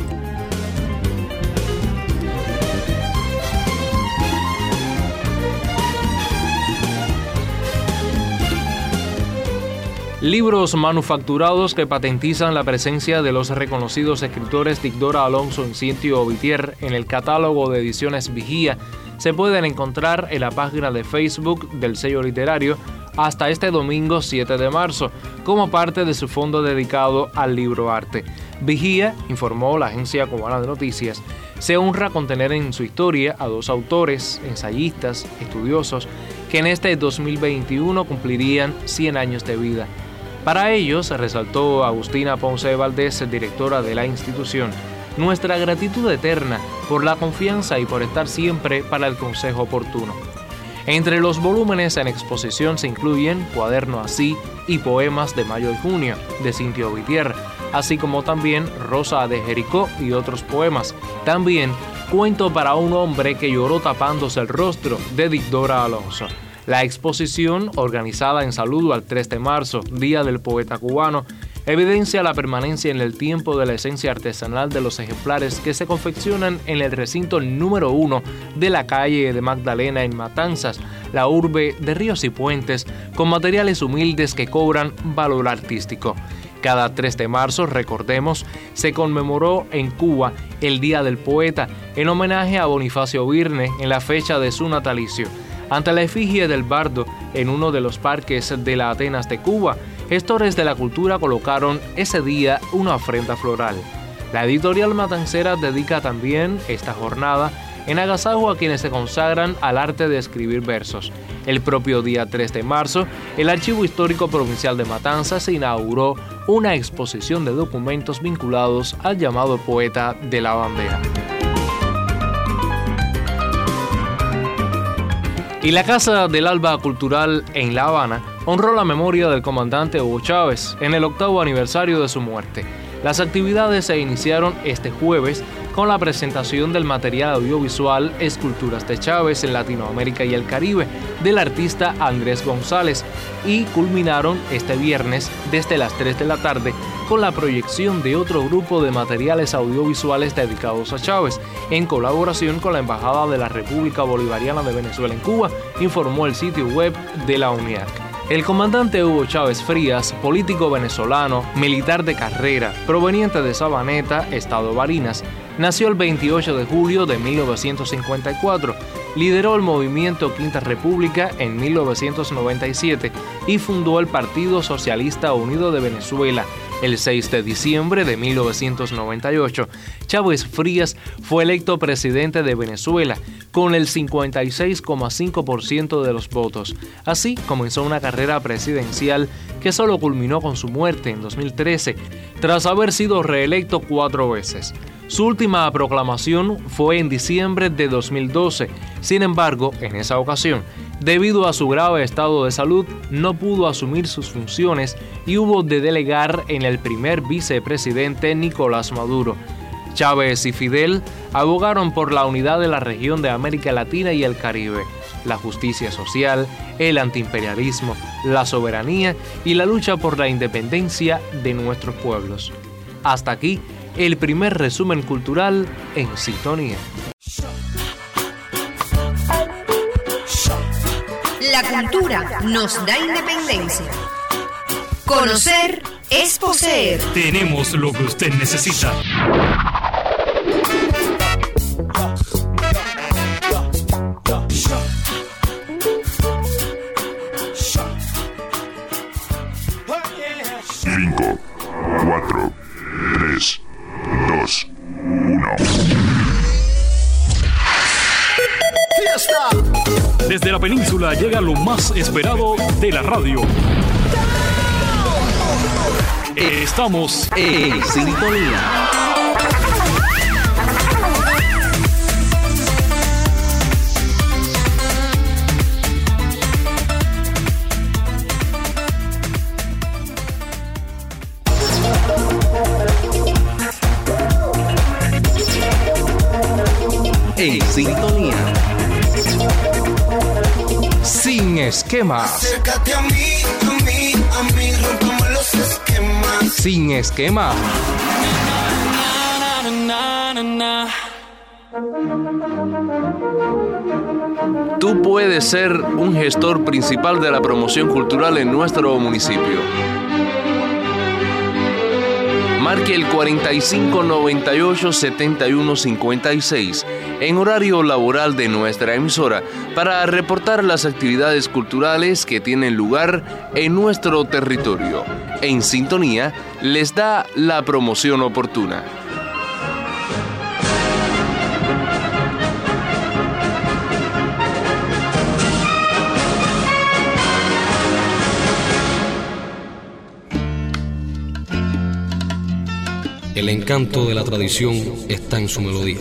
Libros manufacturados que patentizan la presencia de los reconocidos escritores Dicdora Alonso y Cintio Ovitier en el catálogo de Ediciones Vigía se pueden encontrar en la página de Facebook del sello literario hasta este domingo siete de marzo, como parte de su fondo dedicado al libro arte. Vigía, informó la agencia cubana de noticias, se honra con tener en su historia a dos autores, ensayistas, estudiosos, que en este dos mil veintiuno cumplirían cien años de vida. Para ellos, resaltó Agustina Ponce Valdés, directora de la institución, nuestra gratitud eterna por la confianza y por estar siempre para el consejo oportuno. Entre los volúmenes en exposición se incluyen Cuaderno Así y Poemas de Mayo y Junio, de Cintio Ovitier, así como también Rosa de Jericó y otros poemas. También Cuento para un hombre que lloró tapándose el rostro, de Dicdora Alonso. La exposición, organizada en saludo al tres de marzo, Día del Poeta Cubano, evidencia la permanencia en el tiempo de la esencia artesanal de los ejemplares que se confeccionan en el recinto número uno de la calle de Magdalena en Matanzas, la urbe de ríos y puentes, con materiales humildes que cobran valor artístico. Cada tres de marzo, recordemos, se conmemoró en Cuba el Día del Poeta, en homenaje a Bonifacio Virne en la fecha de su natalicio. Ante la efigie del bardo en uno de los parques de la Atenas de Cuba, gestores de la cultura colocaron ese día una ofrenda floral. La editorial matancera dedica también esta jornada en agasajo a quienes se consagran al arte de escribir versos. El propio día tres de marzo, el Archivo Histórico Provincial de Matanzas inauguró una exposición de documentos vinculados al llamado poeta de la bandera. Y la Casa del Alba Cultural en La Habana honró la memoria del comandante Hugo Chávez en el octavo aniversario de su muerte. Las actividades se iniciaron este jueves con la presentación del material audiovisual Esculturas de Chávez en Latinoamérica y el Caribe del artista Andrés González y culminaron este viernes desde las tres de la tarde con la proyección de otro grupo de materiales audiovisuales dedicados a Chávez en colaboración con la Embajada de la República Bolivariana de Venezuela en Cuba, informó el sitio web de la UNIAC. El comandante Hugo Chávez Frías, político venezolano, militar de carrera, proveniente de Sabaneta, estado Barinas, nació el veintiocho de julio de mil novecientos cincuenta y cuatro, lideró el movimiento Quinta República en mil novecientos noventa y siete y fundó el Partido Socialista Unido de Venezuela. El seis de diciembre de mil novecientos noventa y ocho, Chávez Frías fue electo presidente de Venezuela con el cincuenta y seis coma cinco por ciento de los votos. Así comenzó una carrera presidencial que solo culminó con su muerte en dos mil trece, tras haber sido reelecto cuatro veces. Su última proclamación fue en diciembre de dos mil doce. Sin embargo, en esa ocasión, debido a su grave estado de salud, no pudo asumir sus funciones y hubo de delegar en el primer vicepresidente Nicolás Maduro. Chávez y Fidel abogaron por la unidad de la región de América Latina y el Caribe, la justicia social, el antiimperialismo, la soberanía y la lucha por la independencia de nuestros pueblos. Hasta aquí el primer resumen cultural en Sintonía.
La cultura nos da independencia. Conocer es poseer.
Tenemos lo que usted necesita.
Cinco, cuatro, tres, dos, uno.
Desde la península llega lo más esperado de la radio. Estamos en sintonía.
esquemas.
Acércate a mí, a mí, a mí, rompamos los esquemas.
Sin esquemas. Tú puedes ser un gestor principal de la promoción cultural en nuestro municipio. Marque el cuarenta y cinco noventa y ocho setenta y uno cincuenta y seis en horario laboral de nuestra emisora para reportar las actividades culturales que tienen lugar en nuestro territorio. En sintonía les da la promoción oportuna.
El encanto de la tradición está en su melodía.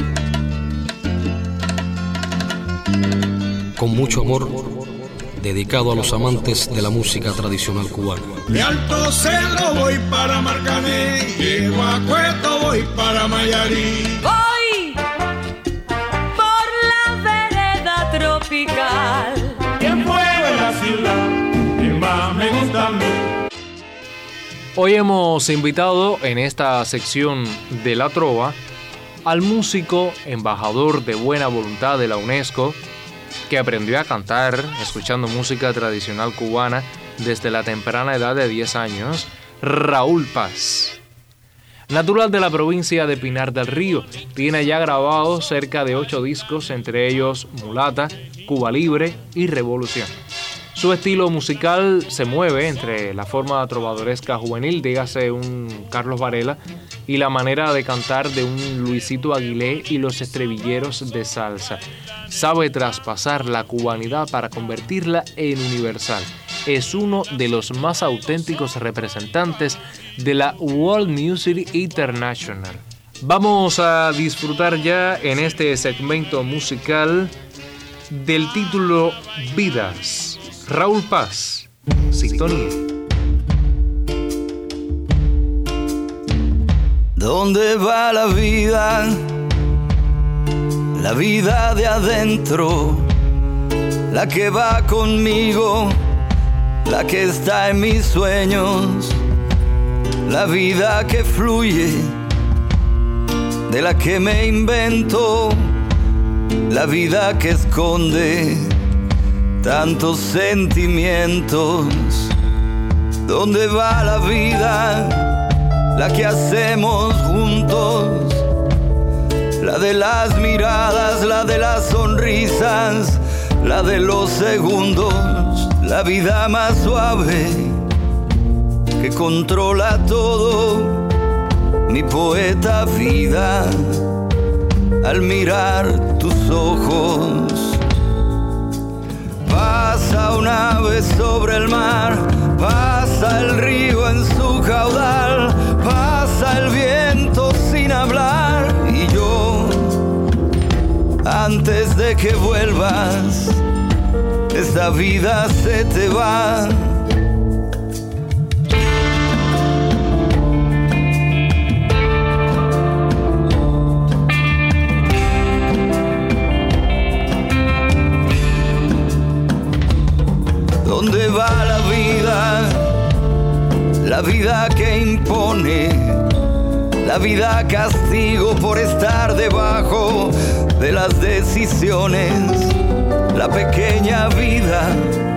Con mucho amor, dedicado a los amantes de la música tradicional cubana.
De Alto Cerro voy para Marcané, llego a Cueto voy para Mayarí.
Voy por la vereda tropical.
¿Quién fue de la ciudad? ¿Qué más me gusta a mí?
Hoy hemos invitado en esta sección de La Trova al músico embajador de buena voluntad de la UNESCO, que aprendió a cantar escuchando música tradicional cubana desde la temprana edad de diez años, Raúl Paz. Natural de la provincia de Pinar del Río, tiene ya grabados cerca de ocho discos, entre ellos Mulata, Cuba Libre y Revolución. Su estilo musical se mueve entre la forma trovadoresca juvenil, dígase un Carlos Varela, y la manera de cantar de un Luisito Aguilé y los estribilleros de salsa. Sabe traspasar la cubanidad para convertirla en universal. Es uno de los más auténticos representantes de la World Music International. Vamos a disfrutar ya en este segmento musical del título Vidas. Raúl Paz, Sintonía.
¿Dónde va la vida? La vida de adentro, la que va conmigo, la que está en mis sueños, la vida que fluye, de la que me invento, la vida que esconde tantos sentimientos. ¿Dónde va la vida? La que hacemos juntos, la de las miradas, la de las sonrisas, la de los segundos, la vida más suave que controla todo. Mi poeta vida, al mirar tus ojos. Pasa una ave sobre el mar, pasa el río en su caudal, pasa el viento sin hablar, y yo, antes de que vuelvas, esta vida se te va. ¿Dónde va la vida? La vida que impone, la vida castigo por estar debajo de las decisiones, la pequeña vida,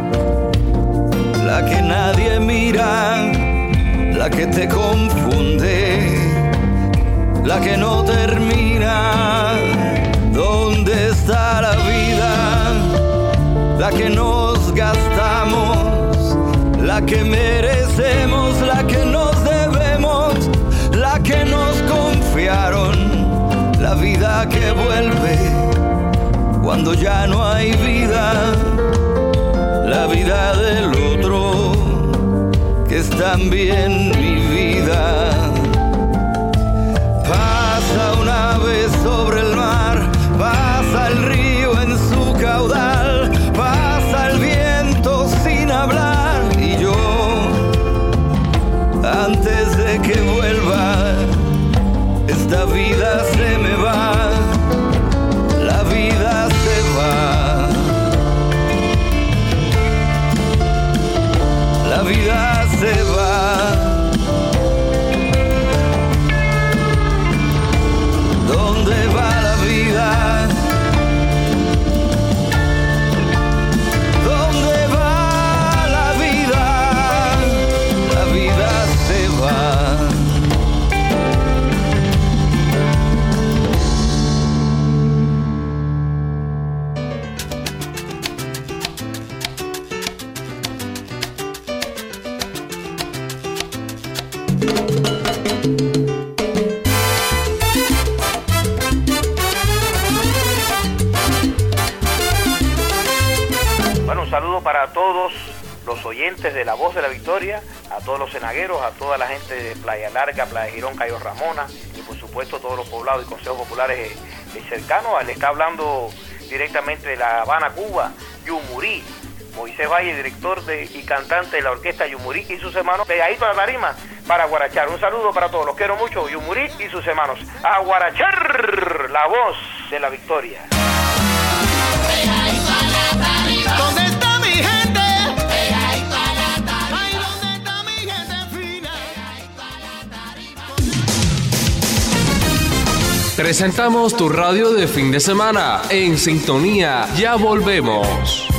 la que nadie mira, la que te confunde, la que no termina. ¿Dónde está la vida? La que nos gastamos, la que merecemos, la que nos debemos, la que nos confiaron, la vida que vuelve cuando ya no hay vida, la vida del otro, que es también mi vida. Pasa una vez sobre el mar, pasa el río en su caudal, pasa el viento sin hablar, y yo, antes de que vuelva, esta vida se me va, la vida se va.
Un saludo para todos los oyentes de La Voz de la Victoria, a todos los cenagueros, a toda la gente de Playa Larga, Playa Girón, Cayo Ramona y por supuesto todos los poblados y consejos populares eh, cercanos. Le está hablando directamente de La Habana, Cuba, Yumurí, Moisés Valle, director de, y cantante de la orquesta Yumurí y sus hermanos, pegadito a la tarima para guarachar. Un saludo para todos, los quiero mucho, Yumurí y sus hermanos. A guarachar, La Voz de la Victoria.
¿Dónde está mi gente?
Presentamos tu radio de fin de semana. En sintonía, ya volvemos.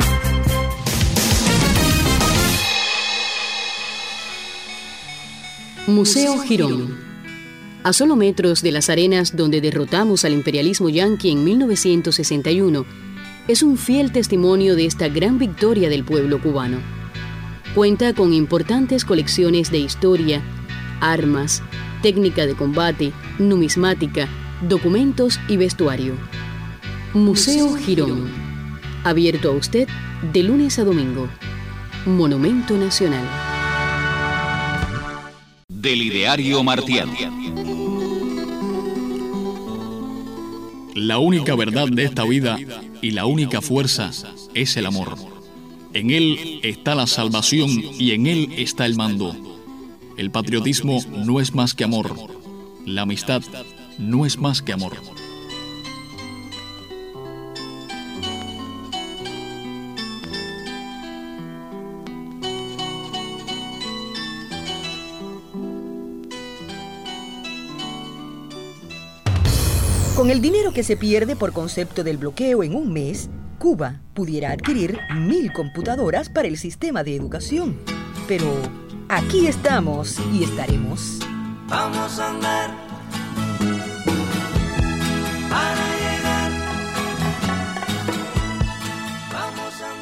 Museo Girón. A solo metros de las arenas donde derrotamos al imperialismo yanqui en mil novecientos sesenta y uno, es un fiel testimonio de esta gran victoria del pueblo cubano. Cuenta con importantes colecciones de historia, armas, técnica de combate, numismática, documentos y vestuario. Museo Girón. Abierto a usted de lunes a domingo. Monumento Nacional.
Del ideario martiano.
La única verdad de esta vida y la única fuerza es el amor. En él está la salvación y en él está el mando. El patriotismo no es más que amor. La amistad no es más que amor.
Con el dinero que se pierde por concepto del bloqueo en un mes, Cuba pudiera adquirir mil computadoras para el sistema de educación. Pero aquí estamos y estaremos.
Vamos a andar para llegar. Vamos a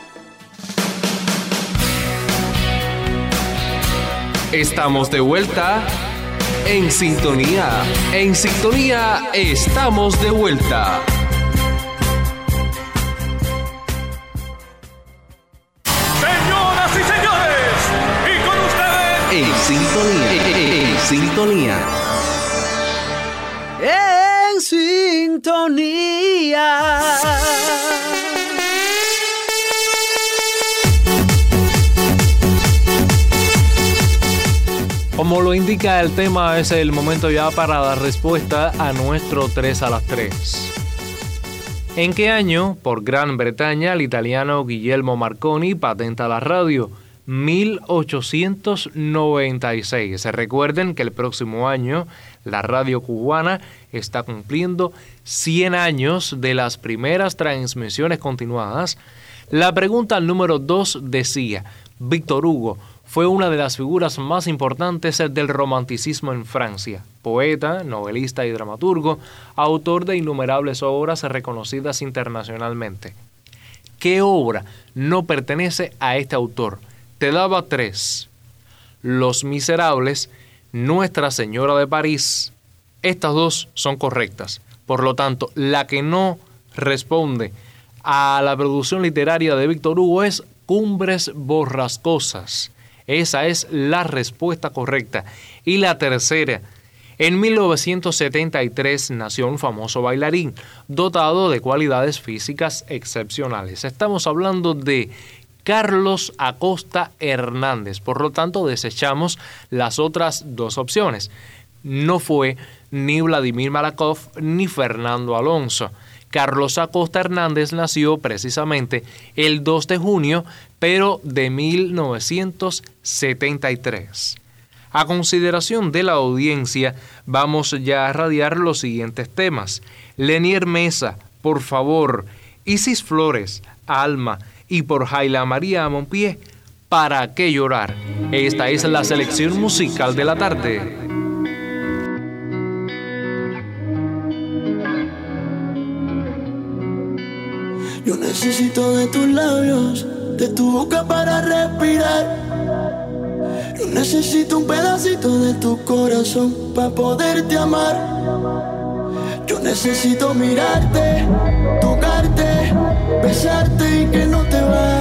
andar.
Estamos de vuelta. En sintonía, en sintonía estamos de vuelta.
Señoras y señores, y con ustedes...
En sintonía, en sintonía.
En sintonía.
Como lo indica el tema, es el momento ya para dar respuesta a nuestro tres a las tres. ¿En qué año, por Gran Bretaña, el italiano Guillermo Marconi patenta la radio? mil ochocientos noventa y seis. Recuerden que el próximo año la radio cubana está cumpliendo cien años de las primeras transmisiones continuadas. La pregunta número dos decía, Víctor Hugo fue una de las figuras más importantes del romanticismo en Francia. Poeta, novelista y dramaturgo, autor de innumerables obras reconocidas internacionalmente. ¿Qué obra no pertenece a este autor? Te daba tres. Los Miserables, Nuestra Señora de París. Estas dos son correctas. Por lo tanto, la que no responde a la producción literaria de Víctor Hugo es Cumbres Borrascosas. Esa es la respuesta correcta. Y la tercera, en mil novecientos setenta y tres nació un famoso bailarín dotado de cualidades físicas excepcionales. Estamos hablando de Carlos Acosta Hernández. Por lo tanto, desechamos las otras dos opciones. No fue ni Vladimir Malakhov ni Fernando Alonso. Carlos Acosta Hernández nació precisamente el dos de junio, pero de mil novecientos setenta y tres. A consideración de la audiencia, vamos ya a radiar los siguientes temas. Lenier Mesa, Por favor, Isis Flores, Alma, y por Jaila María Monpié, ¿Para qué llorar? Esta es la selección musical de la tarde.
Yo necesito de tus labios, de tu boca para respirar. Yo necesito un pedacito de tu corazón para poderte amar. Yo necesito mirarte, tocarte, besarte y que no te vayas.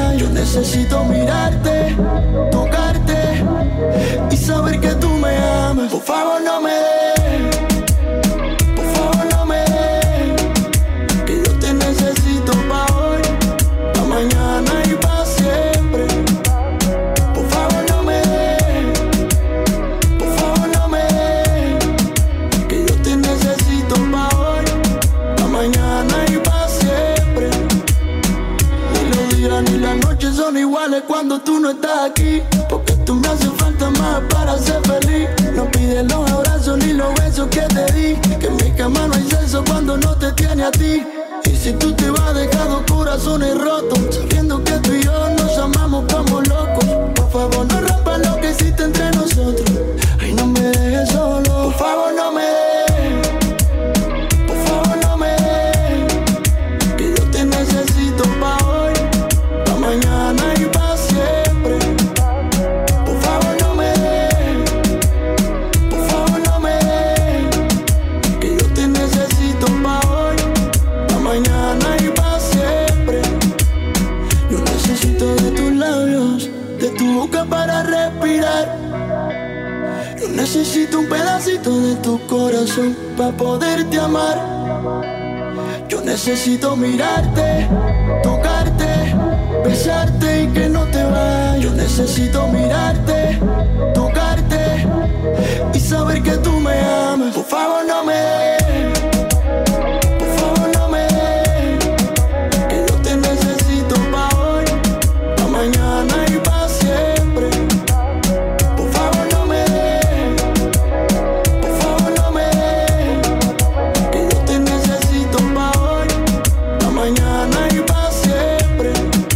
necesito mirarte, tocarte y saber que tú me amas. Por favor no me dejes, por favor no me dejes, que yo te necesito pa' hoy, pa' mañana y pa' siempre. Por favor no me dejes, por favor no me dejes, que yo te necesito pa' hoy, pa' mañana y pa' siempre. Ni los días ni las noches son iguales cuando tú no estás aquí, porque tú me haces falta más para ser feliz. No pides los abrazos ni los besos que te di, que en mi cama no hay sexo cuando no te tiene a ti. Y si tú te vas dejando corazones rotos, sabiendo que tú y yo nos amamos como locos. Por favor no rompas lo que hiciste entre nosotros, ay no me dejes solo. Por favor no me dejes, por favor no me dejes, que yo te necesito pa' hoy, pa' mañana y pa' siempre. Por favor no me dejes, por favor no me dejes, que yo te necesito pa' hoy, pa' mañana y pa' siempre. Yo necesito de tus labios, de tu boca para respirar. Yo necesito un pedacito de tu corazón pa' poderte amar. Yo necesito mirarte, tocarte, besarte y que no te vayas. Yo necesito mirarte, tocarte y saber que tú me amas. Por favor no me dejes, por favor no me dejes, que yo te necesito pa' hoy, pa' mañana y pa' siempre. Por favor no me dejes, por favor no me dejes, que yo te necesito pa' hoy, pa' mañana y pa' siempre.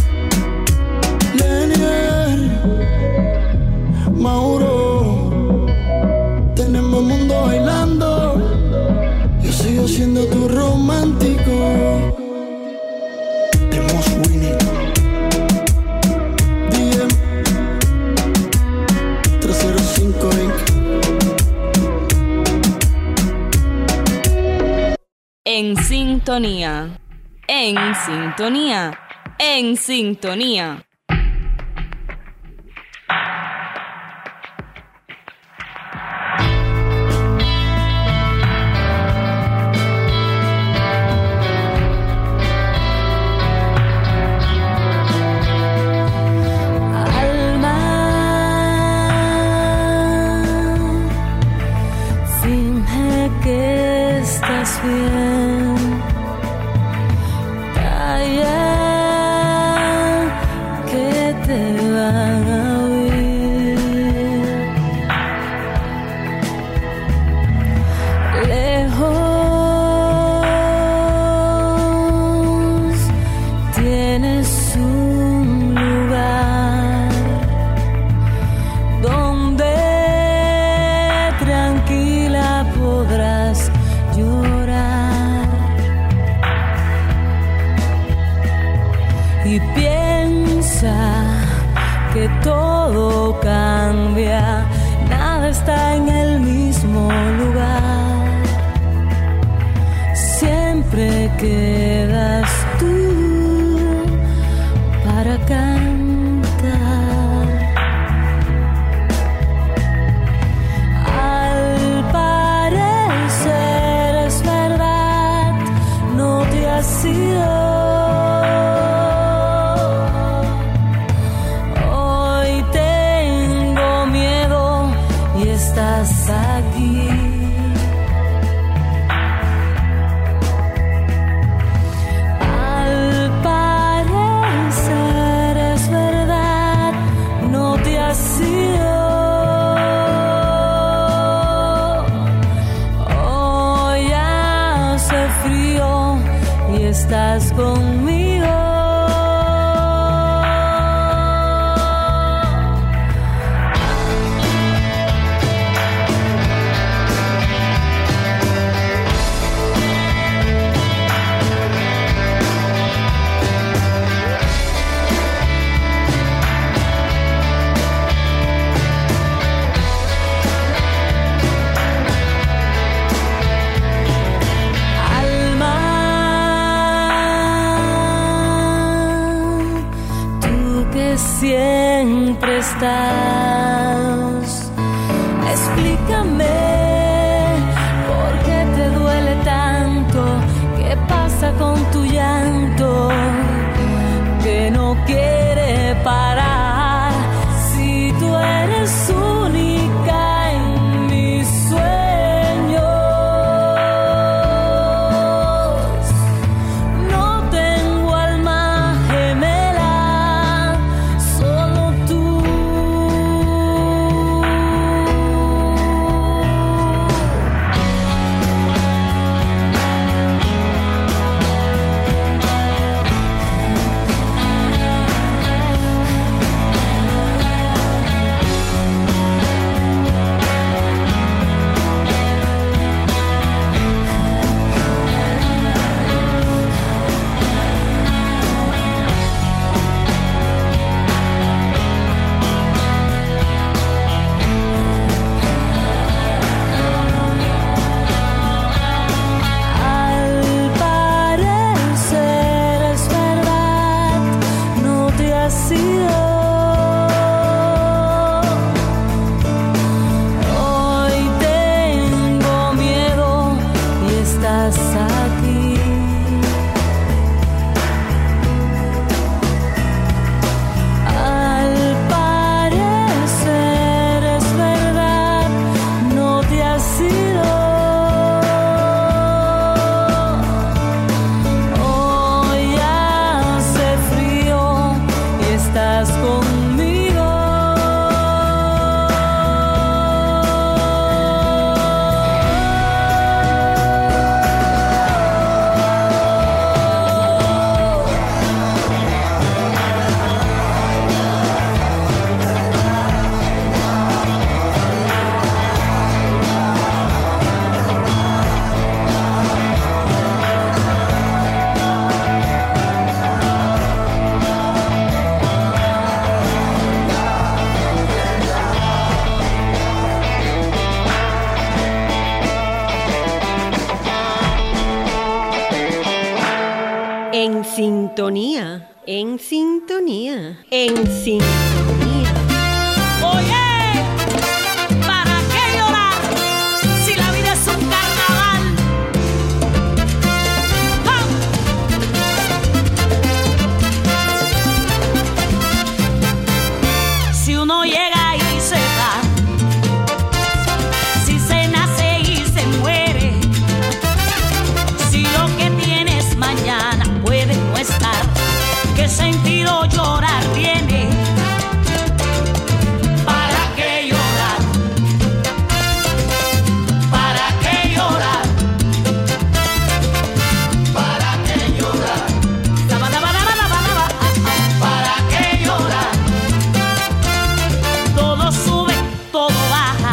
Lenier, Mauro, tenemos mundo bailando, yo sigo siendo tu romántico. Tenemos Winnie, D M trescientos cinco Incorporated.
En sintonía, en sintonía, en sintonía.
Alma, finge que estás bien. Calla, que te van a oír. Lejos tienes un lugar donde tranquila podrás llorar y piensa que todo cambia, nada está en el mismo lugar, siempre quedas tú para cantar. Al parecer es verdad, no te has ido. Hoy tengo miedo y estás aquí. siempre estás. Explícame por qué te duele tanto, qué pasa con tu llanto, que no quiere parar. Si tú eres única en mis sueños, no tengo alma gemela, solo tú.
En sintonía, en sintonía, en sintonía.
Oye, ¿para qué llorar si la vida es un carnaval? ¡Oh! Si uno llega y se va, si se nace y se muere, si lo que tienes mañana puede no estar, ¿qué sentido llorar tiene? ¿Para qué llorar? ¿Para qué llorar? ¿Para qué llorar? ¿Para qué llorar? Todo sube, todo baja,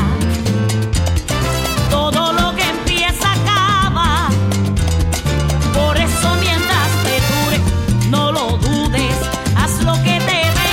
todo lo que empieza acaba. Por eso mientras te dure, no lo dudes, haz lo que te dé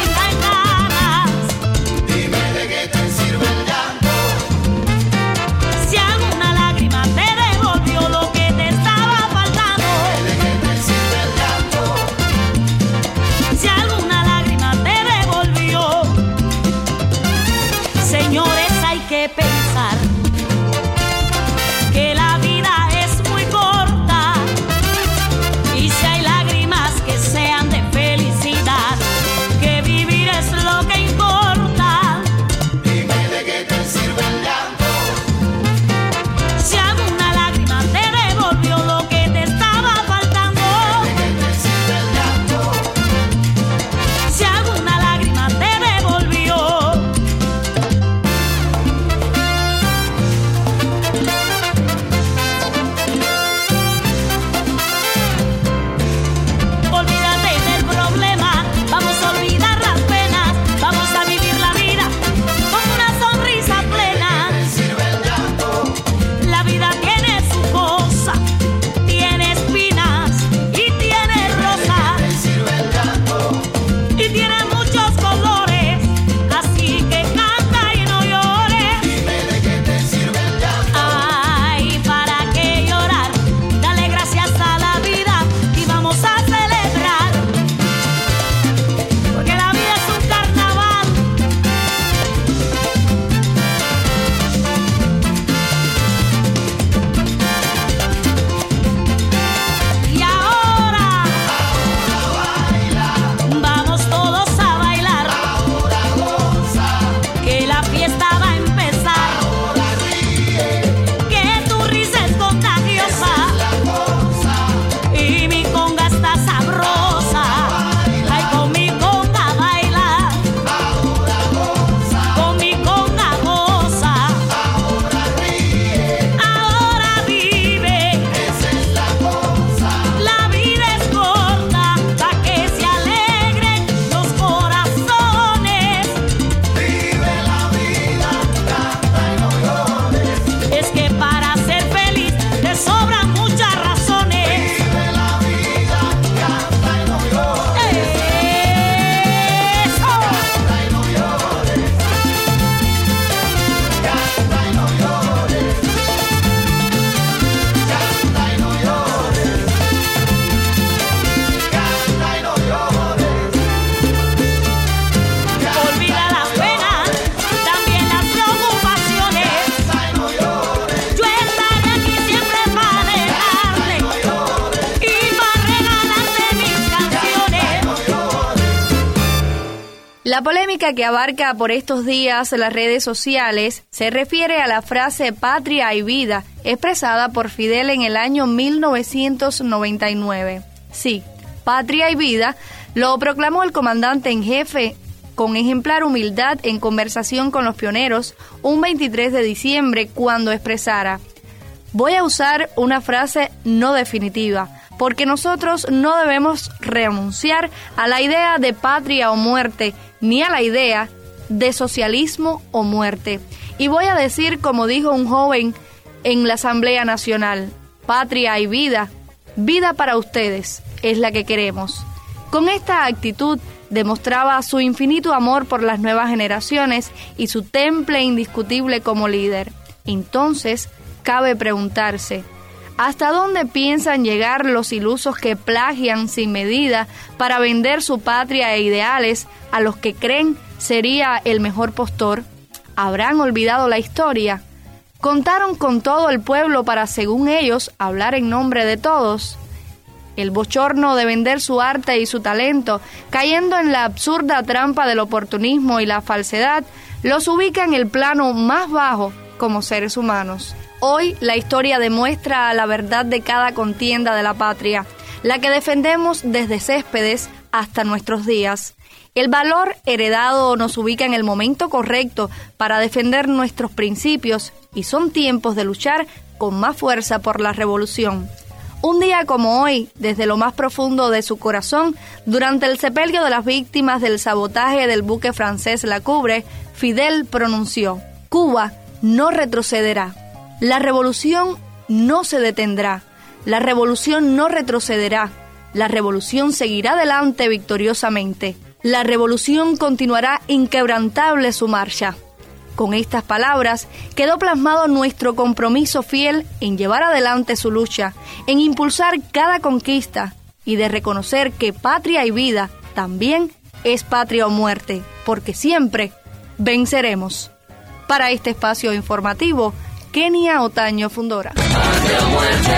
La polémica que abarca por estos días las redes sociales se refiere a la frase patria y vida, expresada por Fidel en el año mil novecientos noventa y nueve. Sí, patria y vida lo proclamó el comandante en jefe con ejemplar humildad en conversación con los pioneros un veintitrés de diciembre, cuando expresara: voy a usar una frase no definitiva, porque nosotros no debemos renunciar a la idea de patria o muerte, ni a la idea de socialismo o muerte. Y voy a decir, como dijo un joven en la Asamblea Nacional: patria y vida, vida para ustedes, es la que queremos. Con esta actitud demostraba su infinito amor por las nuevas generaciones y su temple indiscutible como líder. Entonces, cabe preguntarse: ¿hasta dónde piensan llegar los ilusos que plagian sin medida para vender su patria e ideales a los que creen sería el mejor postor? ¿Habrán olvidado la historia? ¿Contaron con todo el pueblo para, según ellos, hablar en nombre de todos? El bochorno de vender su arte y su talento, cayendo en la absurda trampa del oportunismo y la falsedad, los ubica en el plano más bajo como seres humanos. Hoy la historia demuestra la verdad de cada contienda de la patria, la que defendemos desde Céspedes hasta nuestros días. El valor heredado nos ubica en el momento correcto para defender nuestros principios, y son tiempos de luchar con más fuerza por la revolución. Un día como hoy, desde lo más profundo de su corazón, durante el sepelio de las víctimas del sabotaje del buque francés La Coubre, Fidel pronunció: Cuba no retrocederá. La revolución no se detendrá, la revolución no retrocederá, la revolución seguirá adelante victoriosamente, la revolución continuará inquebrantable su marcha. Con estas palabras quedó plasmado nuestro compromiso fiel en llevar adelante su lucha, en impulsar cada conquista y de reconocer que patria y vida también es patria o muerte, porque siempre venceremos. Para este espacio informativo, Kenia Otaño Fundora.
Patria o muerte,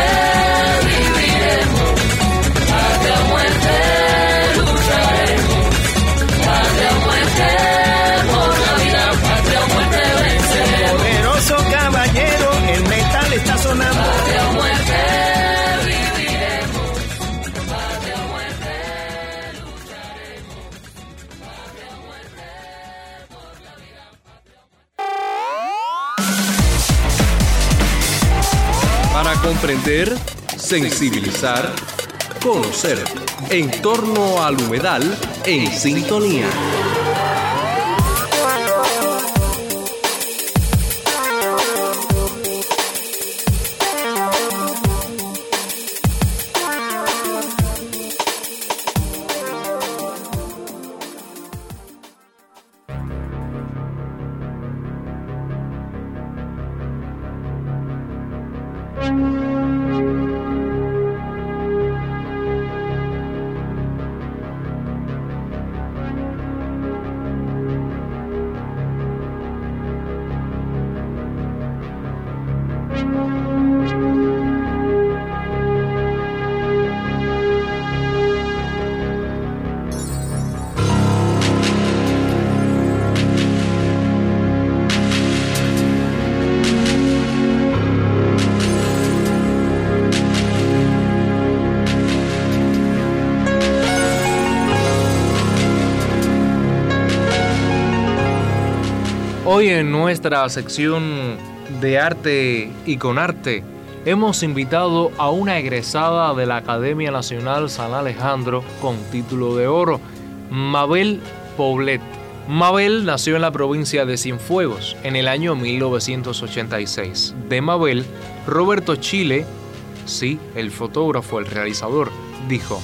viviremos. Patria o muerte, lucharemos. Patria o muerte, por la vida. Patria o muerte, venceremos.
Poderoso caballero, el metal está sonando.
Patria o muerte, viviremos. Patria o muerte, lucharemos. Patria o muerte, por la vida.
Para comprender, sensibilizar, conocer. En torno al humedal, en sintonía. Hoy en nuestra sección de arte y con arte hemos invitado a una egresada de la Academia Nacional San Alejandro con título de oro, Mabel Poblet. Mabel nació en la provincia de Cienfuegos en el año mil novecientos ochenta y seis. De Mabel, Roberto Chile, sí, el fotógrafo, el realizador, dijo: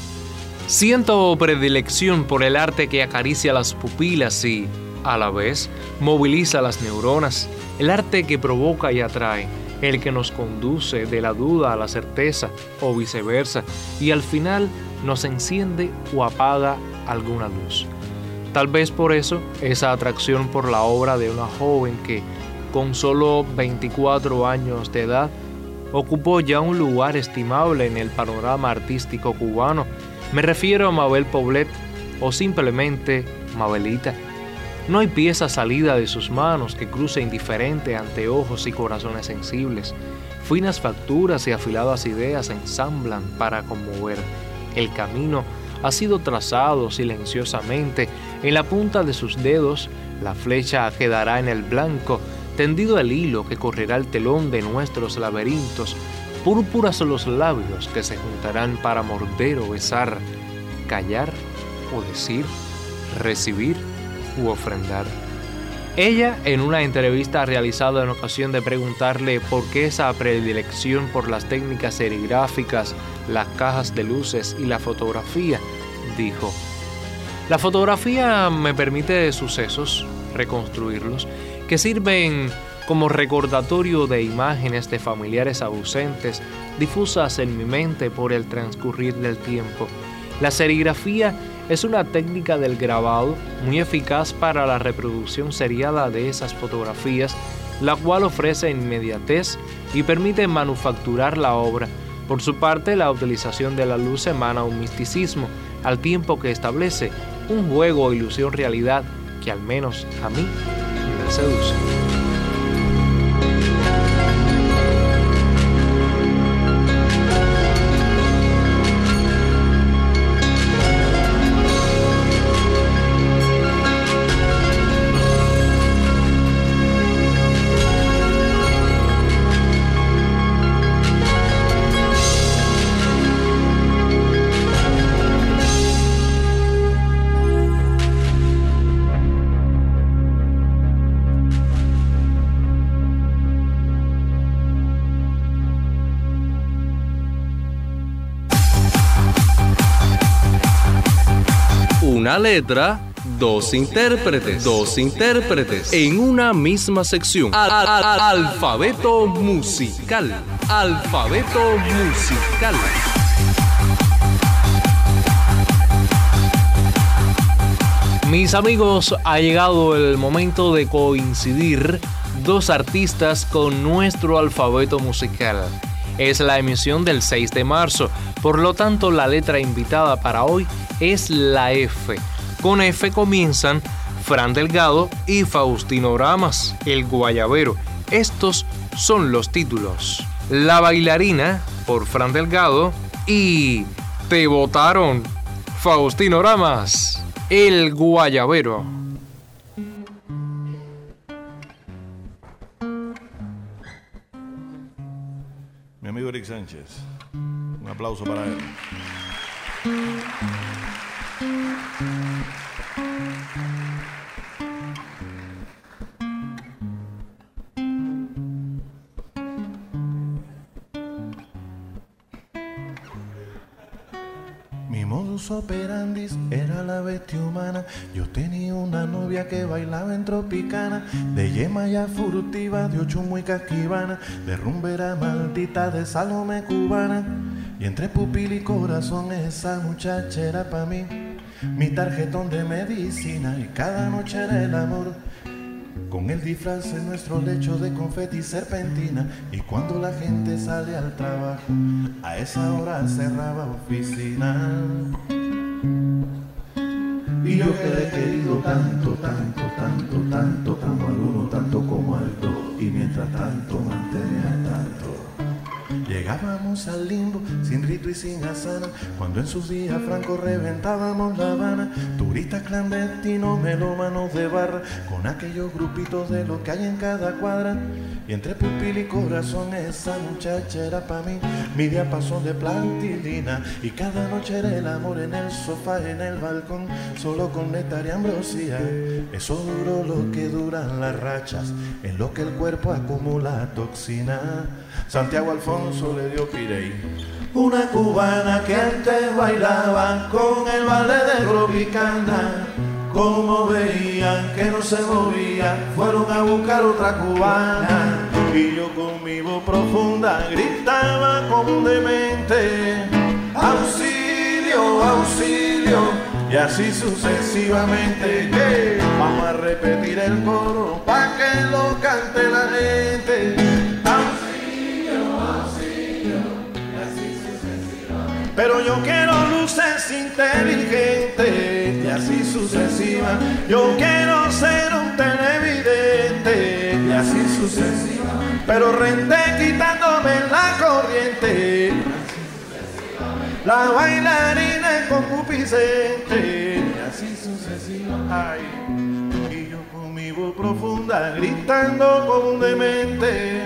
siento predilección por el arte que acaricia las pupilas y, a la vez, moviliza las neuronas, el arte que provoca y atrae, el que nos conduce de la duda a la certeza o viceversa, y al final nos enciende o apaga alguna luz. Tal vez por eso esa atracción por la obra de una joven que, con solo veinticuatro años de edad, ocupó ya un lugar estimable en el panorama artístico cubano. Me refiero a Mabel Poblet, o simplemente Mabelita. No hay pieza salida de sus manos que cruce indiferente ante ojos y corazones sensibles. Finas facturas y afiladas ideas se ensamblan para conmover. El camino ha sido trazado silenciosamente. En la punta de sus dedos, la flecha quedará en el blanco, tendido el hilo que correrá el telón de nuestros laberintos. Púrpuras son los labios que se juntarán para morder o besar, callar o decir, recibir u ofrendar. Ella, en una entrevista realizada en ocasión de preguntarle por qué esa predilección por las técnicas serigráficas, las cajas de luces y la fotografía, dijo: la fotografía me permite sucesos, reconstruirlos, que sirven como recordatorio de imágenes de familiares ausentes difusas en mi mente por el transcurrir del tiempo. La serigrafía es una técnica del grabado muy eficaz para la reproducción seriada de esas fotografías, la cual ofrece inmediatez y permite manufacturar la obra. Por su parte, la utilización de la luz emana un misticismo, al tiempo que establece un juego ilusión-realidad que al menos a mí me seduce. Una letra, dos intérpretes, dos intérpretes en una misma sección. Al, al, al, alfabeto musical, alfabeto musical. Mis amigos, ha llegado el momento de coincidir dos artistas con nuestro alfabeto musical. Es la emisión del seis de marzo, por lo tanto la letra invitada para hoy es la F. Con F comienzan Fran Delgado y Faustino Ramas, El Guayabero. Estos son los títulos: La Bailarina, por Fran Delgado, y Te Botaron, Faustino Ramas, El Guayabero.
Mi amigo Eric Sánchez, un aplauso para él.
Mi modus operandi era la bestia humana. Yo tenía una novia que bailaba en Tropicana, de yema ya furtiva, de ocho muy casquivana, de rumbera maldita, de Salome cubana. Y entre pupil y corazón esa muchacha era pa' mí mi tarjetón de medicina, y cada noche era el amor con el disfraz en nuestro lecho de confeti y serpentina. Y cuando la gente sale al trabajo, a esa hora cerraba oficina. Y yo que le he querido tanto, tanto, tanto, tanto como al uno, tanto como al dos, y mientras tanto mantenía al tanto. Llegábamos al limbo, sin rito y sin asana, cuando en sus días francos reventábamos La Habana. Turistas clandestinos, melómanos de barra, con aquellos grupitos de los que hay en cada cuadra. Y entre pupil y corazón esa muchacha era pa' mí mi diapasón de plastilina. Y cada noche era el amor en el sofá, en el balcón, solo con néctar y ambrosía. Eso duró lo que duran las rachas, en lo que el cuerpo acumula toxina. Santiago Alfonso le dio pirey. Una cubana que antes bailaba con el ballet de Tropicana. Como veían que no se movía, fueron a buscar otra cubana. Y yo con mi voz profunda gritaba como un demente: auxilio, auxilio. Y así sucesivamente. Hey, vamos a repetir el coro pa' que lo cante la gente. Pero yo quiero luces inteligentes, y
así sucesiva. Yo quiero ser un televidente y así sucesiva, pero renté quitándome la corriente. La bailarina es concupiscente y así sucesiva. Ay, y yo con mi voz profunda gritando como un demente.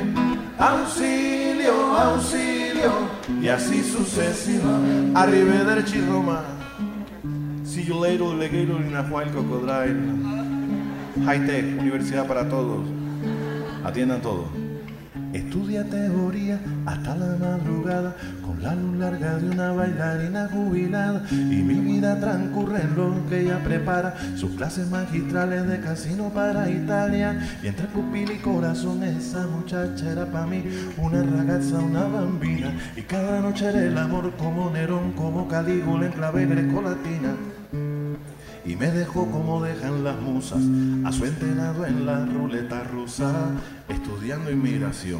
Auxilio, auxilio, y así sucesiva. Arrivederci Roma. See you later, alligator in a while crocodile. High Tech, universidad para todos. Atiendan todo. Estudia teoría hasta la madrugada con la luz larga de una bailarina jubilada. Y mi vida transcurre en lo que ella prepara sus clases magistrales de casino para Italia. Y entre pupila y corazón esa muchacha era para mí una ragazza, una bambina. Y cada noche era el amor como Nerón, como Calígula en clave grecolatina. Y me dejó como dejan las musas a su entrenado en la ruleta rusa, estudiando inmigración.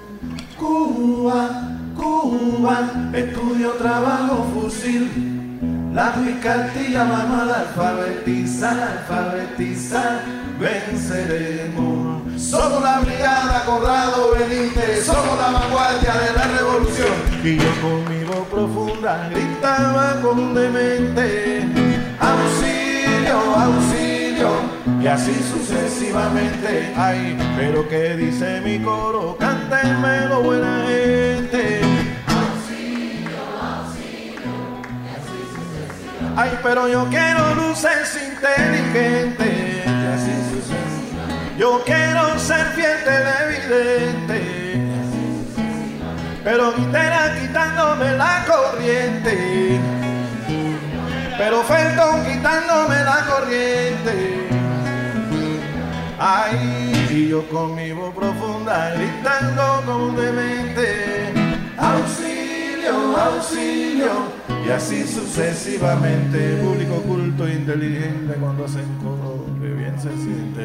Cuba, Cuba, estudio, trabajo, fusil, lápiz, cartilla, vamos a alfabetizar, alfabetizar, venceremos. Somos la brigada Corrado Benítez, somos la vanguardia de la revolución. Y yo con mi voz profunda gritaba como un demente. Auxilio, auxilio, y así sucesivamente. Ay, pero ¿qué dice mi coro? Cántenmelo, buena gente. Auxilio, auxilio, y así sucesivamente. Ay, pero yo quiero luces inteligentes. Y así sucesivamente. Yo quiero ser fiel televidente. Y así sucesivamente. Pero Quintera quitándome la corriente. Pero Felton quitándome la corriente. Ay, y yo con mi voz profunda gritando como un demente. Auxilio, auxilio, y así sucesivamente. Público culto e inteligente cuando hacen coro, que bien se siente.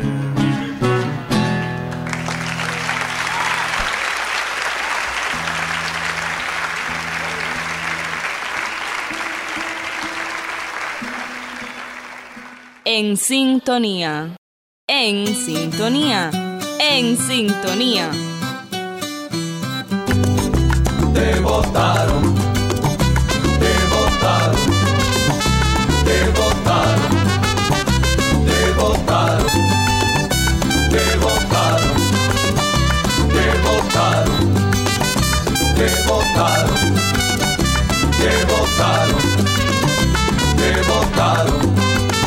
En sintonía, en sintonía, en sintonía.
Te votaron, te votaron, te votaron, te votaron, te votaron, te votaron, te votaron, te votaron, te votaron.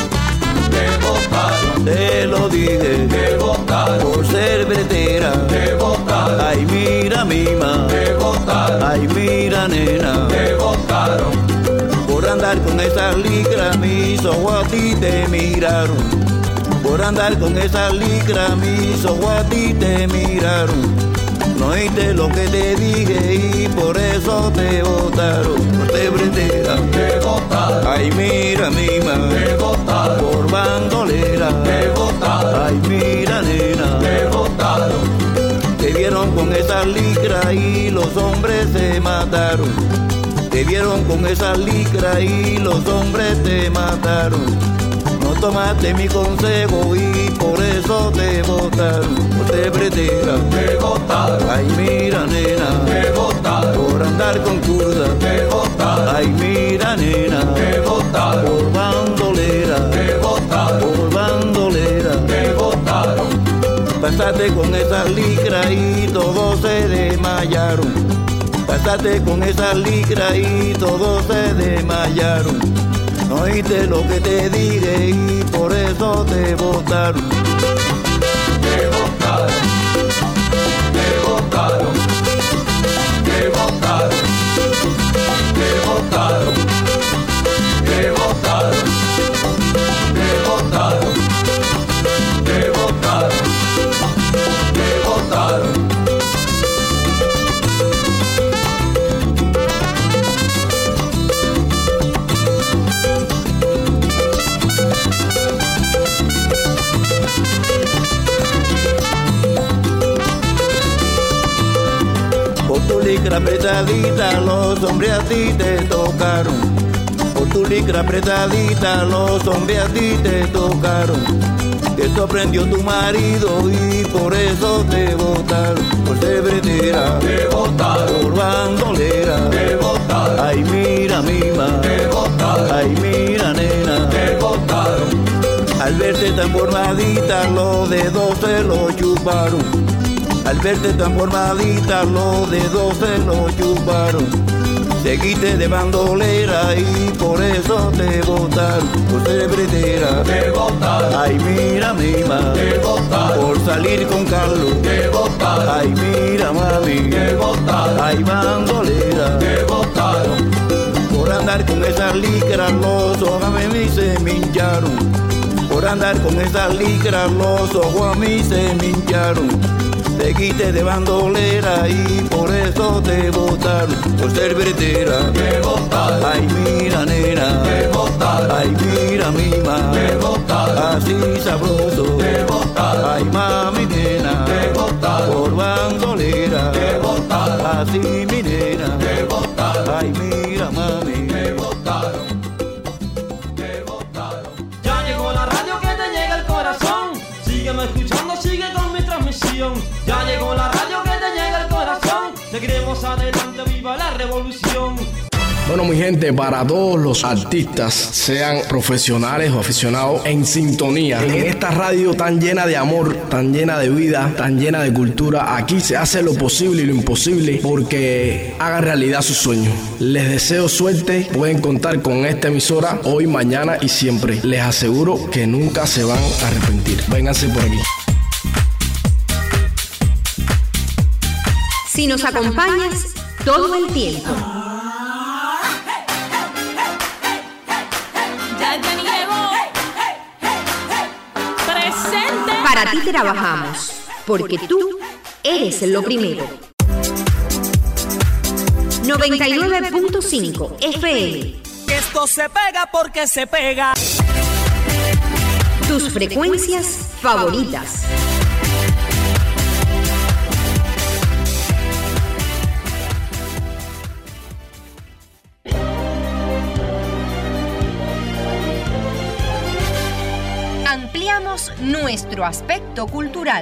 Te lo dije,
te votaron
por ser bretera,
te votaron.
Ay, mira, mima,
te votaron.
Ay, mira, nena,
te votaron.
Por andar con esas licras, mis ojos a ti te miraron. Por andar con esas licras, mis ojos a ti te miraron. No oíste lo que te dije y por eso te votaron. Por ser bretera,
te votaron.
Ay, mira, mima,
te votaron.
Por bandolera,
te votaron.
Ay, mira, nena,
te votaron.
Te vieron con esas licras y los hombres te mataron. Te vieron con esas licras y los hombres te mataron. No tomaste mi consejo y por eso te votaron. Por ser bretera,
te votaron.
Ay, mira, nena,
te votaron.
Por andar con curda,
te votaron.
Ay, mira, nena,
te votaron.
Por bandolera,
te votaron.
Por bandolera,
te votaron.
Pasaste con esas licras y todos se desmayaron. Pasaste con esas licras y todos se desmayaron. No oíste lo que te dije y por eso te votaron.
Te votaron, te votaron, te votaron, te votaron, te votaron, te votaron, te votaron, te votaron. Por tu licra apretadita los hombres a ti te tocaron. Por
tu licra apretadita, los hombres a ti te tocaron. Te sorprendió tu marido y por eso te botaron. Por ser bretera, te botaron. Por bandolera, te botaron. Ay, mira, mima, te botaron. Ay, mira, nena, te botaron. Al verte tan formadita, los dedos se lo chuparon. Al verte tan formadita, los dedos se lo chuparon. Seguiste de bandolera y por eso te botaron. Por ser bretera, te botaron. Ay, mira, mima, te botaron. Por salir con Carlos, te botaron. Ay, mira, mami, te botaron. Ay, bandolera, te botaron. Por andar con esas licras, los ojos a mí se me hincharon. Por andar con esas licras, los ojos a mí se me hincharon. Seguiste de bandolera y por eso te botaron. Por ser bretera, te botaron. Ay, mira, nena, te botaron. Ay, mira, mima, te botaron. Así sabroso, te botaron. Ay, mami, nena, te botaron. Por bandolera, te botaron. Así, mi nena, te botaron. Ay, mira, mami, te botaron.
Te botaron. Ya llegó la radio que te llega al corazón. Sígueme escuchando, sigue con mi transmisión. Ya llegó la radio que te llega al corazón. Seguiremos adelante, viva la revolución.
Bueno, mi gente, para todos los artistas, sean profesionales o aficionados, en sintonía. En esta radio tan llena de amor, tan llena de vida, tan llena de cultura, aquí se hace lo posible y lo imposible porque hagan realidad sus sueños. Les deseo suerte, pueden contar con esta emisora hoy, mañana y siempre. Les aseguro que nunca se van a arrepentir. Vénganse por aquí.
Si nos acompañas todo el tiempo. Para ti trabajamos, porque tú eres lo primero. noventa y nueve punto cinco F M.
Esto se pega porque se pega.
Tus frecuencias favoritas. Ampliamos nuestro aspecto cultural.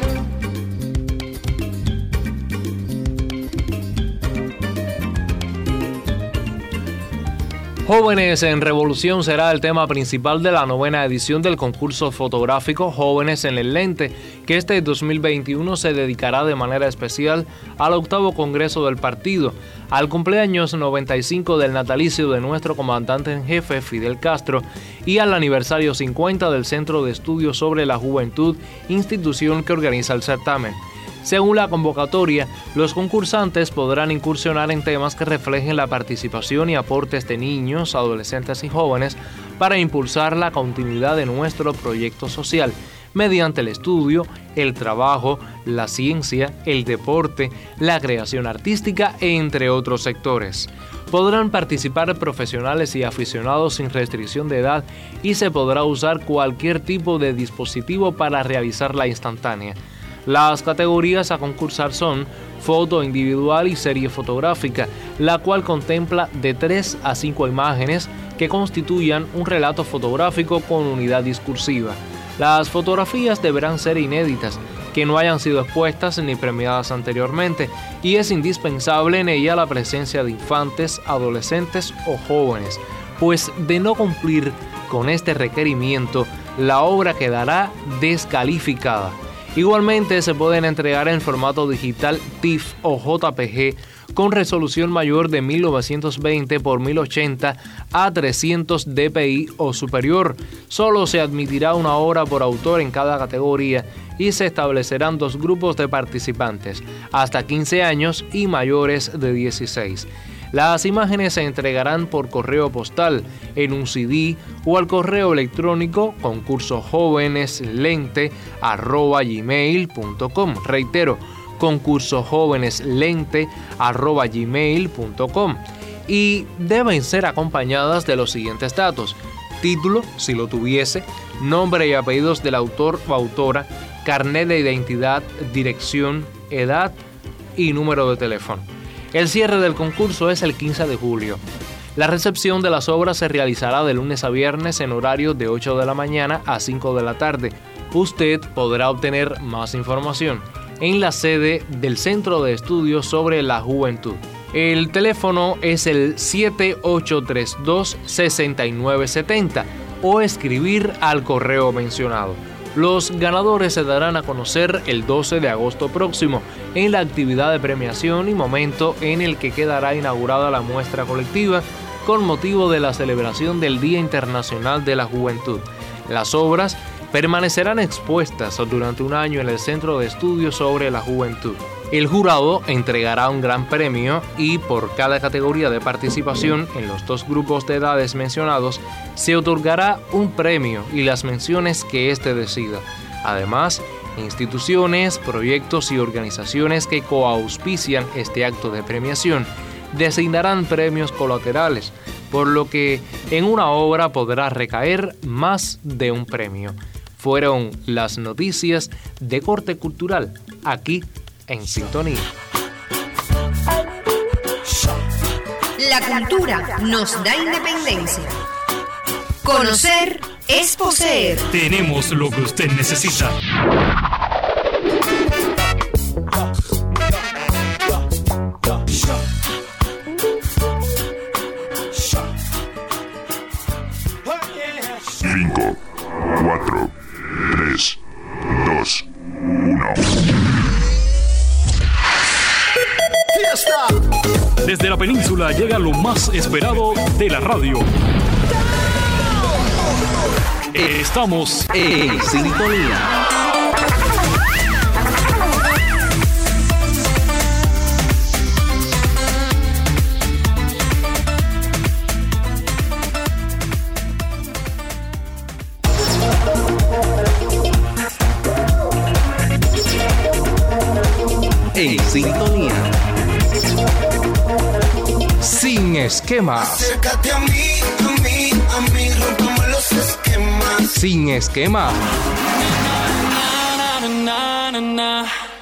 Jóvenes en Revolución será el tema principal de la novena edición del concurso fotográfico Jóvenes en el Lente, que este dos mil veintiuno se dedicará de manera especial al octavo congreso del partido, al cumpleaños noventa y cinco del natalicio de nuestro comandante en jefe Fidel Castro y al aniversario cincuenta del Centro de Estudios sobre la Juventud, institución que organiza el certamen. Según la convocatoria, los concursantes podrán incursionar en temas que reflejen la participación y aportes de niños, adolescentes y jóvenes para impulsar la continuidad de nuestro proyecto social, mediante el estudio, el trabajo, la ciencia, el deporte, la creación artística, entre otros sectores. Podrán participar profesionales y aficionados sin restricción de edad y se podrá usar cualquier tipo de dispositivo para realizar la instantánea. Las categorías a concursar son foto individual y serie fotográfica, la cual contempla de tres a cinco imágenes que constituyan un relato fotográfico con unidad discursiva. Las fotografías deberán ser inéditas, que no hayan sido expuestas ni premiadas anteriormente, y es indispensable en ella la presencia de infantes, adolescentes o jóvenes, pues de no cumplir con este requerimiento, la obra quedará descalificada. Igualmente se pueden entregar en formato digital T I F o J P G con resolución mayor de mil novecientos veinte por mil ochenta a trescientos D P I o superior. Solo se admitirá una obra por autor en cada categoría y se establecerán dos grupos de participantes, hasta quince años y mayores de dieciséis. Las imágenes se entregarán por correo postal, en un C D o al correo electrónico concursojoveneslente arroba gmail punto com. Reitero, concursojoveneslente arroba gmail punto com. Y deben ser acompañadas de los siguientes datos: título, si lo tuviese, nombre y apellidos del autor o autora, carnet de identidad, dirección, edad y número de teléfono. El cierre del concurso es el quince de julio. La recepción de las obras se realizará de lunes a viernes en horario de ocho de la mañana a cinco de la tarde. Usted podrá obtener más información en la sede del Centro de Estudios sobre la Juventud. El teléfono es el siete ocho tres dos, seis nueve siete cero o escribir al correo mencionado. Los ganadores se darán a conocer el doce de agosto próximo en la actividad de premiación y momento en el que quedará inaugurada la muestra colectiva con motivo de la celebración del Día Internacional de la Juventud. Las obras permanecerán expuestas durante un año en el Centro de Estudios sobre la Juventud. El jurado entregará un gran premio y por cada categoría de participación en los dos grupos de edades mencionados se otorgará un premio y las menciones que éste decida. Además, instituciones, proyectos y organizaciones que coauspician este acto de premiación designarán premios colaterales, por lo que en una obra podrá recaer más de un premio. Fueron las noticias de corte cultural aquí en Sintonía.
La cultura nos da independencia. Conocer es poseer.
Tenemos lo que usted necesita.
Cinco, cuatro, tres, dos, uno.
Desde la península llega lo más esperado de la radio. Estamos en sintonía.
En sintonía. Sin esquemas.
Acércate a mí, a mí, a mí, rompamos los esquemas.
Sin esquemas.
Na, na, na, na, na.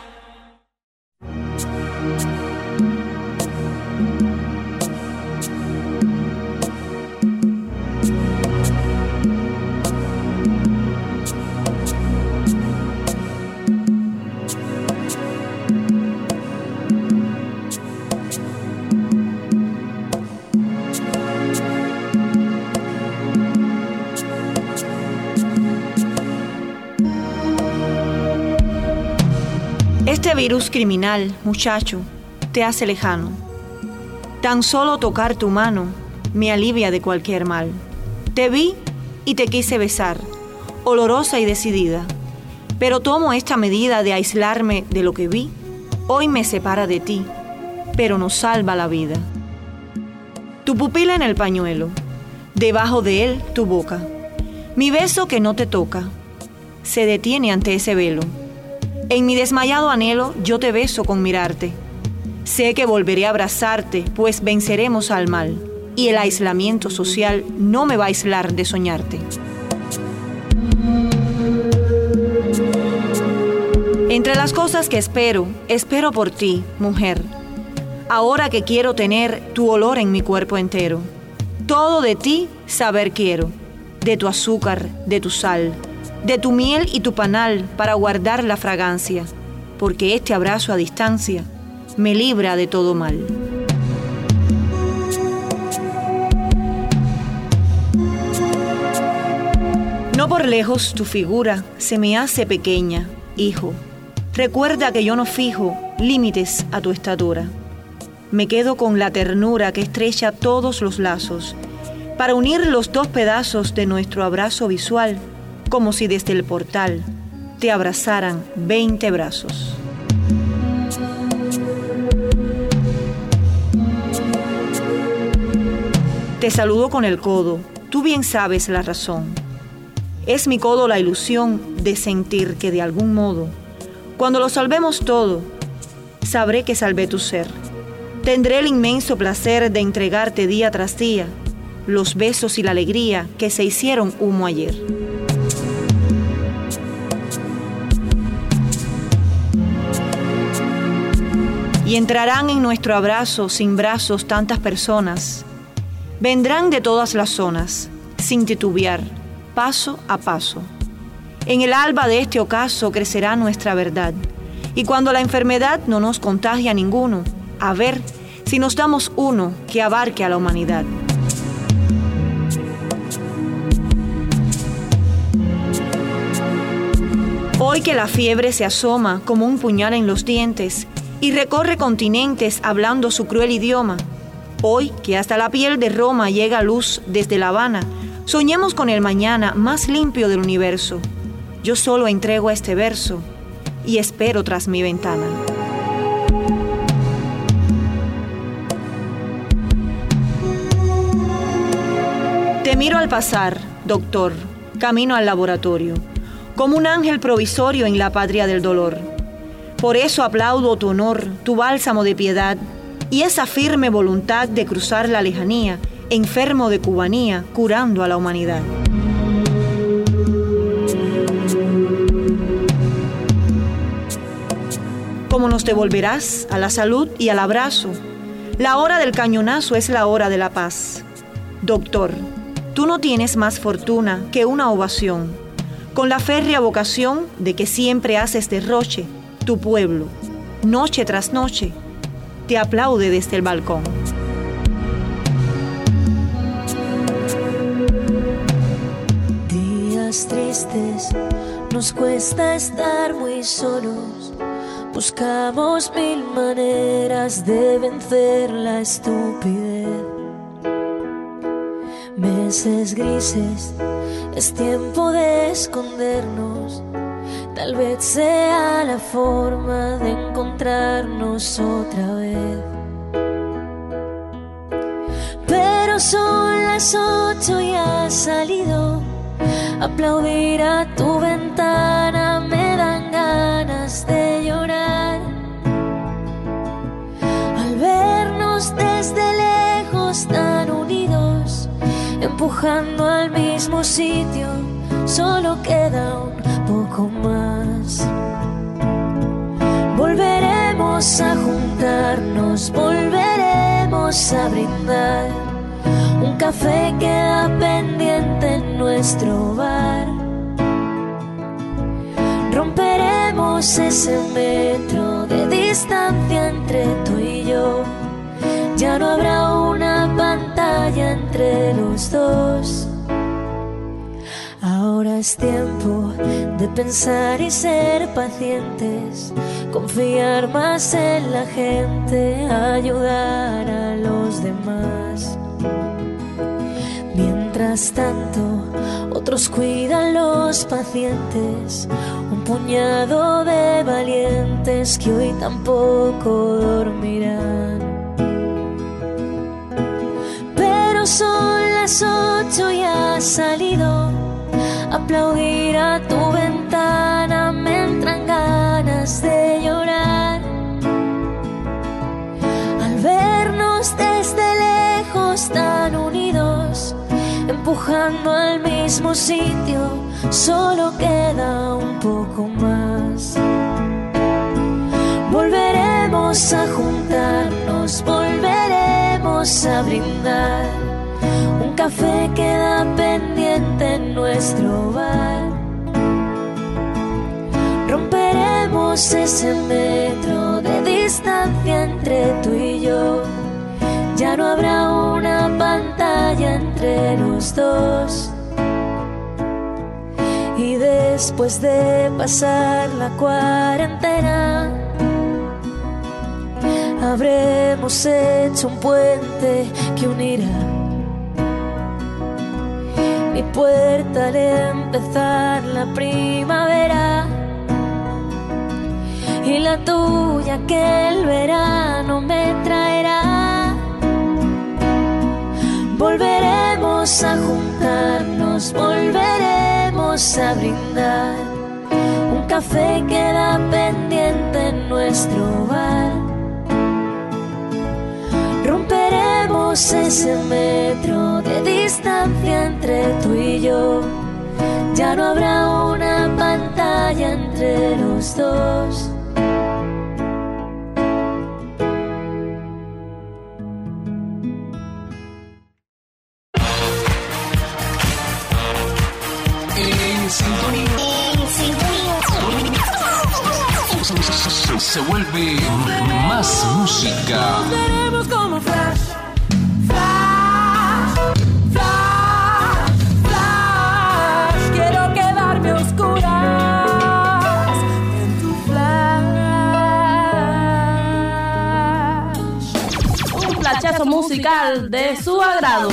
Este virus criminal, muchacho, te hace lejano. Tan solo tocar tu mano me alivia de cualquier mal. Te vi y te quise besar, olorosa y decidida. Pero tomo esta medida de aislarme de lo que vi. Hoy me separa de ti, pero nos salva la vida. Tu pupila en el pañuelo, debajo de él tu boca. Mi beso que no te toca, se detiene ante ese velo. En mi desmayado anhelo yo te beso con mirarte. Sé que volveré a abrazarte, pues venceremos al mal, y el aislamiento social no me va a aislar de soñarte. Entre las cosas que espero, espero por ti, mujer. Ahora que quiero tener tu olor en mi cuerpo entero. Todo de ti saber quiero, de tu azúcar, de tu sal, de tu miel y tu panal para guardar la fragancia, porque este abrazo a distancia me libra de todo mal. No por lejos tu figura se me hace pequeña, hijo. Recuerda que yo no fijo límites a tu estatura. Me quedo con la ternura que estrecha todos los lazos, para unir los dos pedazos de nuestro abrazo visual, como si desde el portal te abrazaran veinte brazos. Te saludo con el codo, tú bien sabes la razón. Es mi codo la ilusión de sentir que de algún modo, cuando lo salvemos todo, sabré que salvé tu ser. Tendré el inmenso placer de entregarte día tras día los besos y la alegría que se hicieron humo ayer. Y entrarán en nuestro abrazo sin brazos tantas personas, Vendrán de todas las zonas, sin titubear, paso a paso. En el alba de este ocaso crecerá nuestra verdad. Y cuando la enfermedad no nos contagia a ninguno, a ver si nos damos uno que abarque a la humanidad. Hoy que la fiebre se asoma como un puñal en los dientes y recorre continentes hablando su cruel idioma, hoy que hasta la piel de Roma llega luz desde La Habana, soñemos con el mañana más limpio del universo. Yo solo entrego este verso y espero tras mi ventana. Te miro al pasar, doctor, camino al laboratorio, como un ángel provisorio en la patria del dolor. Por eso aplaudo tu honor, tu bálsamo de piedad y esa firme voluntad de cruzar la lejanía, enfermo de cubanía, curando a la humanidad. ¿Cómo nos devolverás a la salud y al abrazo? La hora del cañonazo es la hora de la paz. Doctor, tú no tienes más fortuna que una ovación, con la férrea vocación de que siempre haces derroche, tu pueblo, noche tras noche, te aplaude desde el balcón.
Días tristes, nos cuesta estar muy solos. Buscamos mil maneras de vencer la estupidez. Meses grises, es tiempo de escondernos. Tal vez sea la forma de encontrarnos otra vez. Pero son las ocho y has salido. Aplaudir a tu ventana me dan ganas de llorar. Al vernos desde lejos tan unidos, empujando al mismo sitio, solo queda un poco más. Volveremos a juntarnos, volveremos a brindar. Un café queda pendiente en nuestro bar. Romperemos ese metro de distancia entre tú y yo. Ya no habrá una pantalla entre los dos. Ahora es tiempo de pensar y ser pacientes, confiar más en la gente, ayudar a los demás. Mientras tanto, otros cuidan los pacientes, un puñado de valientes que hoy tampoco dormirán. Pero son las ocho y has salido. Aplaudir a tu ventana me entran ganas de llorar. Al vernos desde lejos tan unidos, empujando al mismo sitio, solo queda un poco más. Volveremos a juntarnos, volveremos a brindar. Un café queda pendiente en nuestro bar. Romperemos ese metro de distancia entre tú y yo. Ya no habrá una pantalla entre los dos. Y después de pasar la cuarentena, habremos hecho un puente que unirá mi puerta al empezar la primavera y la tuya que el verano me traerá. Volveremos a juntarnos, volveremos a brindar. Un café queda pendiente en nuestro bar. Romperemos ese metro de distancia entre tú y yo. Ya no habrá una pantalla entre los dos.
se vuelve más música.
Seremos como Flash, Flash, Flash, Flash. Quiero quedarme a oscuras en tu Flash.
Un flashazo musical de su agrado.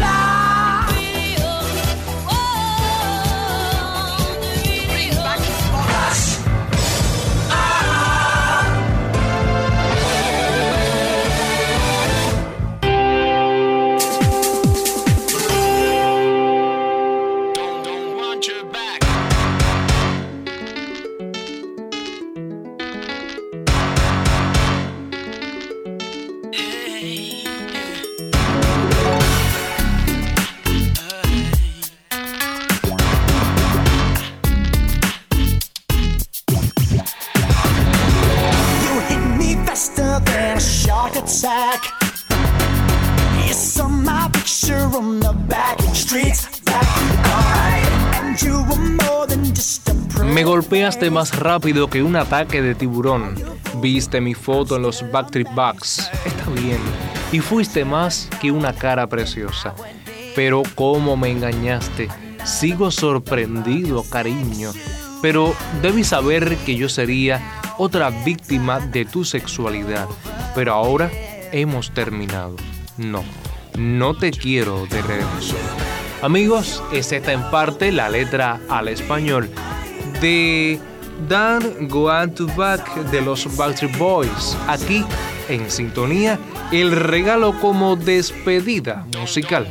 Attack. You saw my picture on the back streets. And you were more than just a
Me golpeaste más rápido que un ataque de tiburón. Viste mi foto en los Backstreet Boys. Está bien. Y fuiste más que una cara preciosa. Pero cómo me engañaste. Sigo sorprendido, cariño. Pero debes saber que yo sería otra víctima de tu sexualidad. Pero ahora hemos terminado. No, no te quiero de regreso. Amigos, es esta en parte la letra al español de Don't Go to Back de los Backstreet Boys. Aquí, en sintonía, el regalo como despedida musical.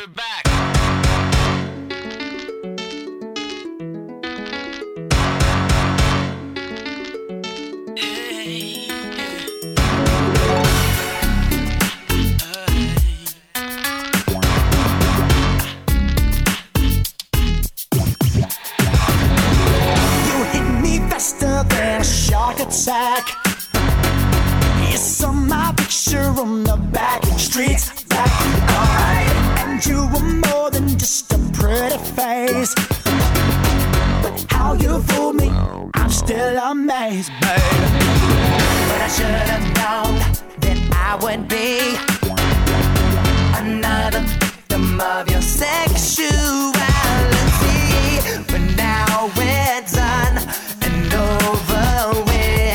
Attack. You saw my picture on the back streets. Back, alright. And you were more than just a pretty face. But how you fooled me, I'm still amazed, babe. But I should have known that I would be another victim of your sexuality. But now we're done and over with.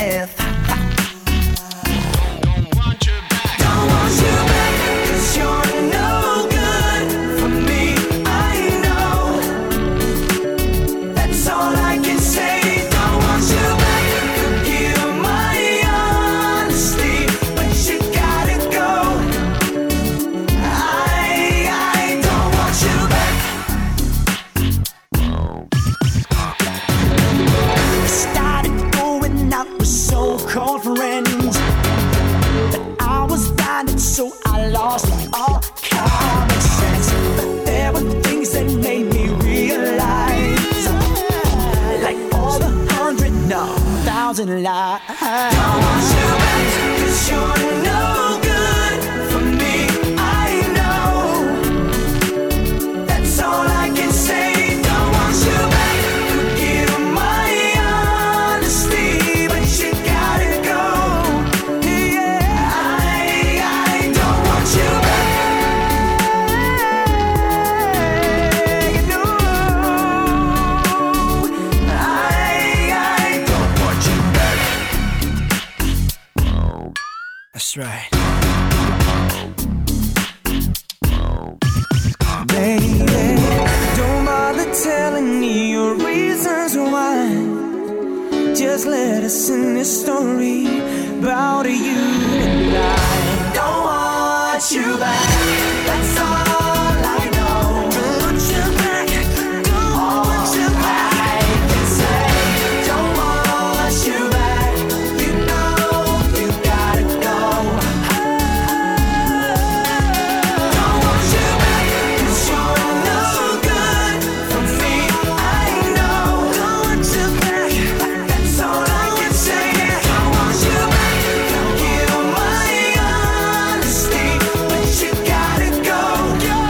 So I lost all common sense. But there were things that made me realize, like all the hundred, no, thousand lies. Don't want you back, 'cause you're no good for me, I know. That's all I can say. Don't want you back, forgive my honesty, but you gotta go. That's right. Baby, don't bother telling me your reasons why. Just let us in this story about you and I. Don't want you back, that's all I know. Don't want you back, don't want you back. I can say, don't want you back. You know you gotta go. Don't want you back, 'cause you're no good for me, I know. Don't want you back, that's all I can say. Don't want you back, don't give my honesty, but you gotta go.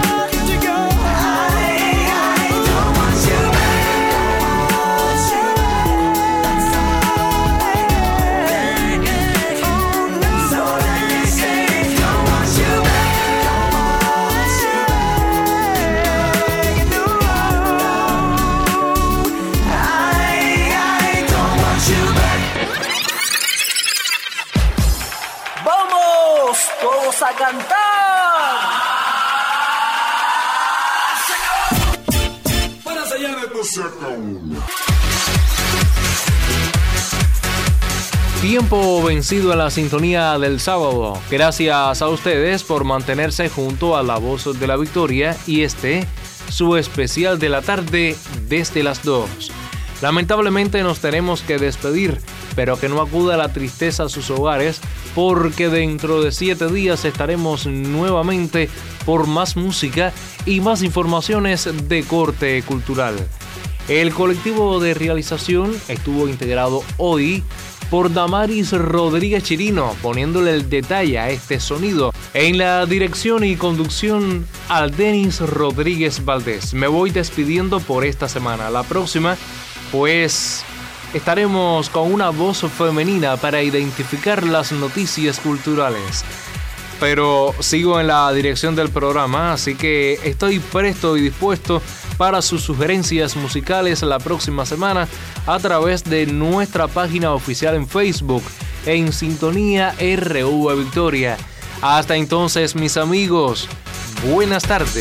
a cantar.
Para sellar esto se acabó.
Tiempo vencido en la sintonía del sábado. Gracias a ustedes por mantenerse junto a La Voz de la Victoria y este, su especial de la tarde desde las dos. Lamentablemente nos tenemos que despedir, pero que no acuda la tristeza a sus hogares, porque dentro de siete días estaremos nuevamente por más música y más informaciones de corte cultural. El colectivo de realización estuvo integrado hoy por Damaris Rodríguez Chirino, poniéndole el detalle a este sonido. En la dirección y conducción, al Denis Rodríguez Valdés. Me voy despidiendo por esta semana. La próxima, pues, estaremos con una voz femenina para identificar las noticias culturales. Pero sigo en la dirección del programa, así que estoy presto y dispuesto para sus sugerencias musicales la próxima semana a través de nuestra página oficial en Facebook, en Sintonía R V Victoria. Hasta entonces, mis amigos, buenas tardes.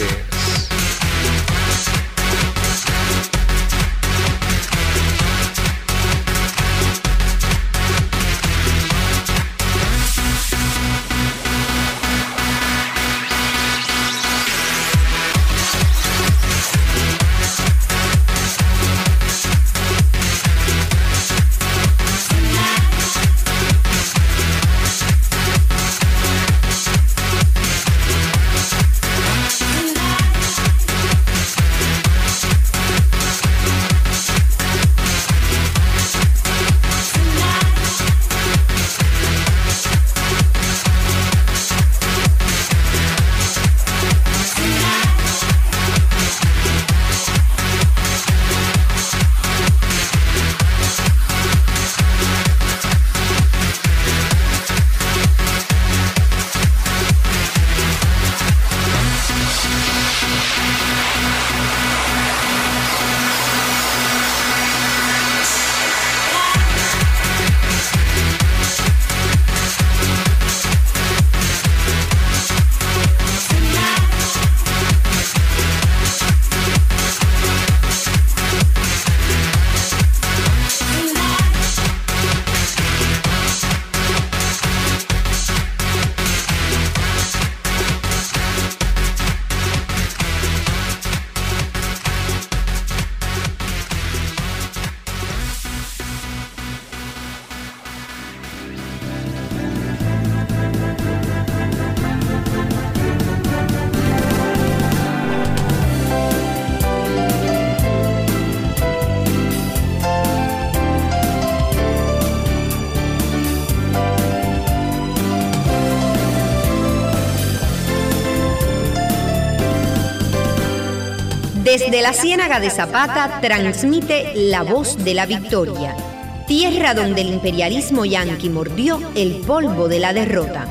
Desde la Ciénaga de Zapata transmite La Voz de la Victoria, tierra donde el imperialismo yanqui mordió el polvo de la derrota.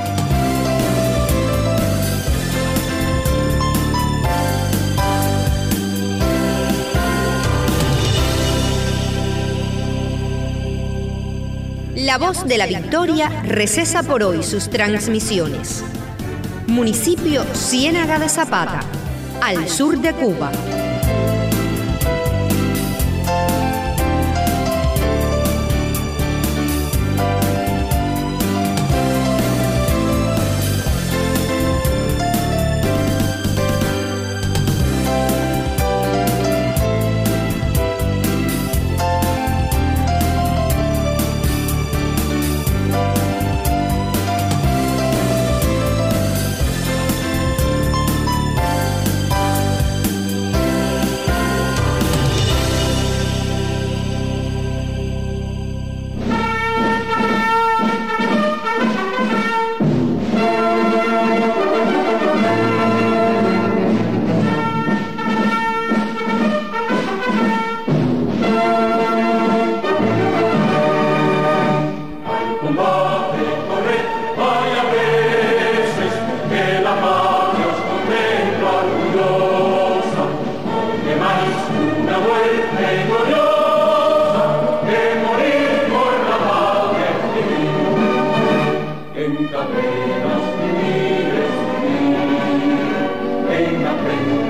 La Voz de la Victoria recesa por hoy sus transmisiones. Municipio Ciénaga de Zapata, al sur de Cuba.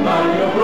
Mario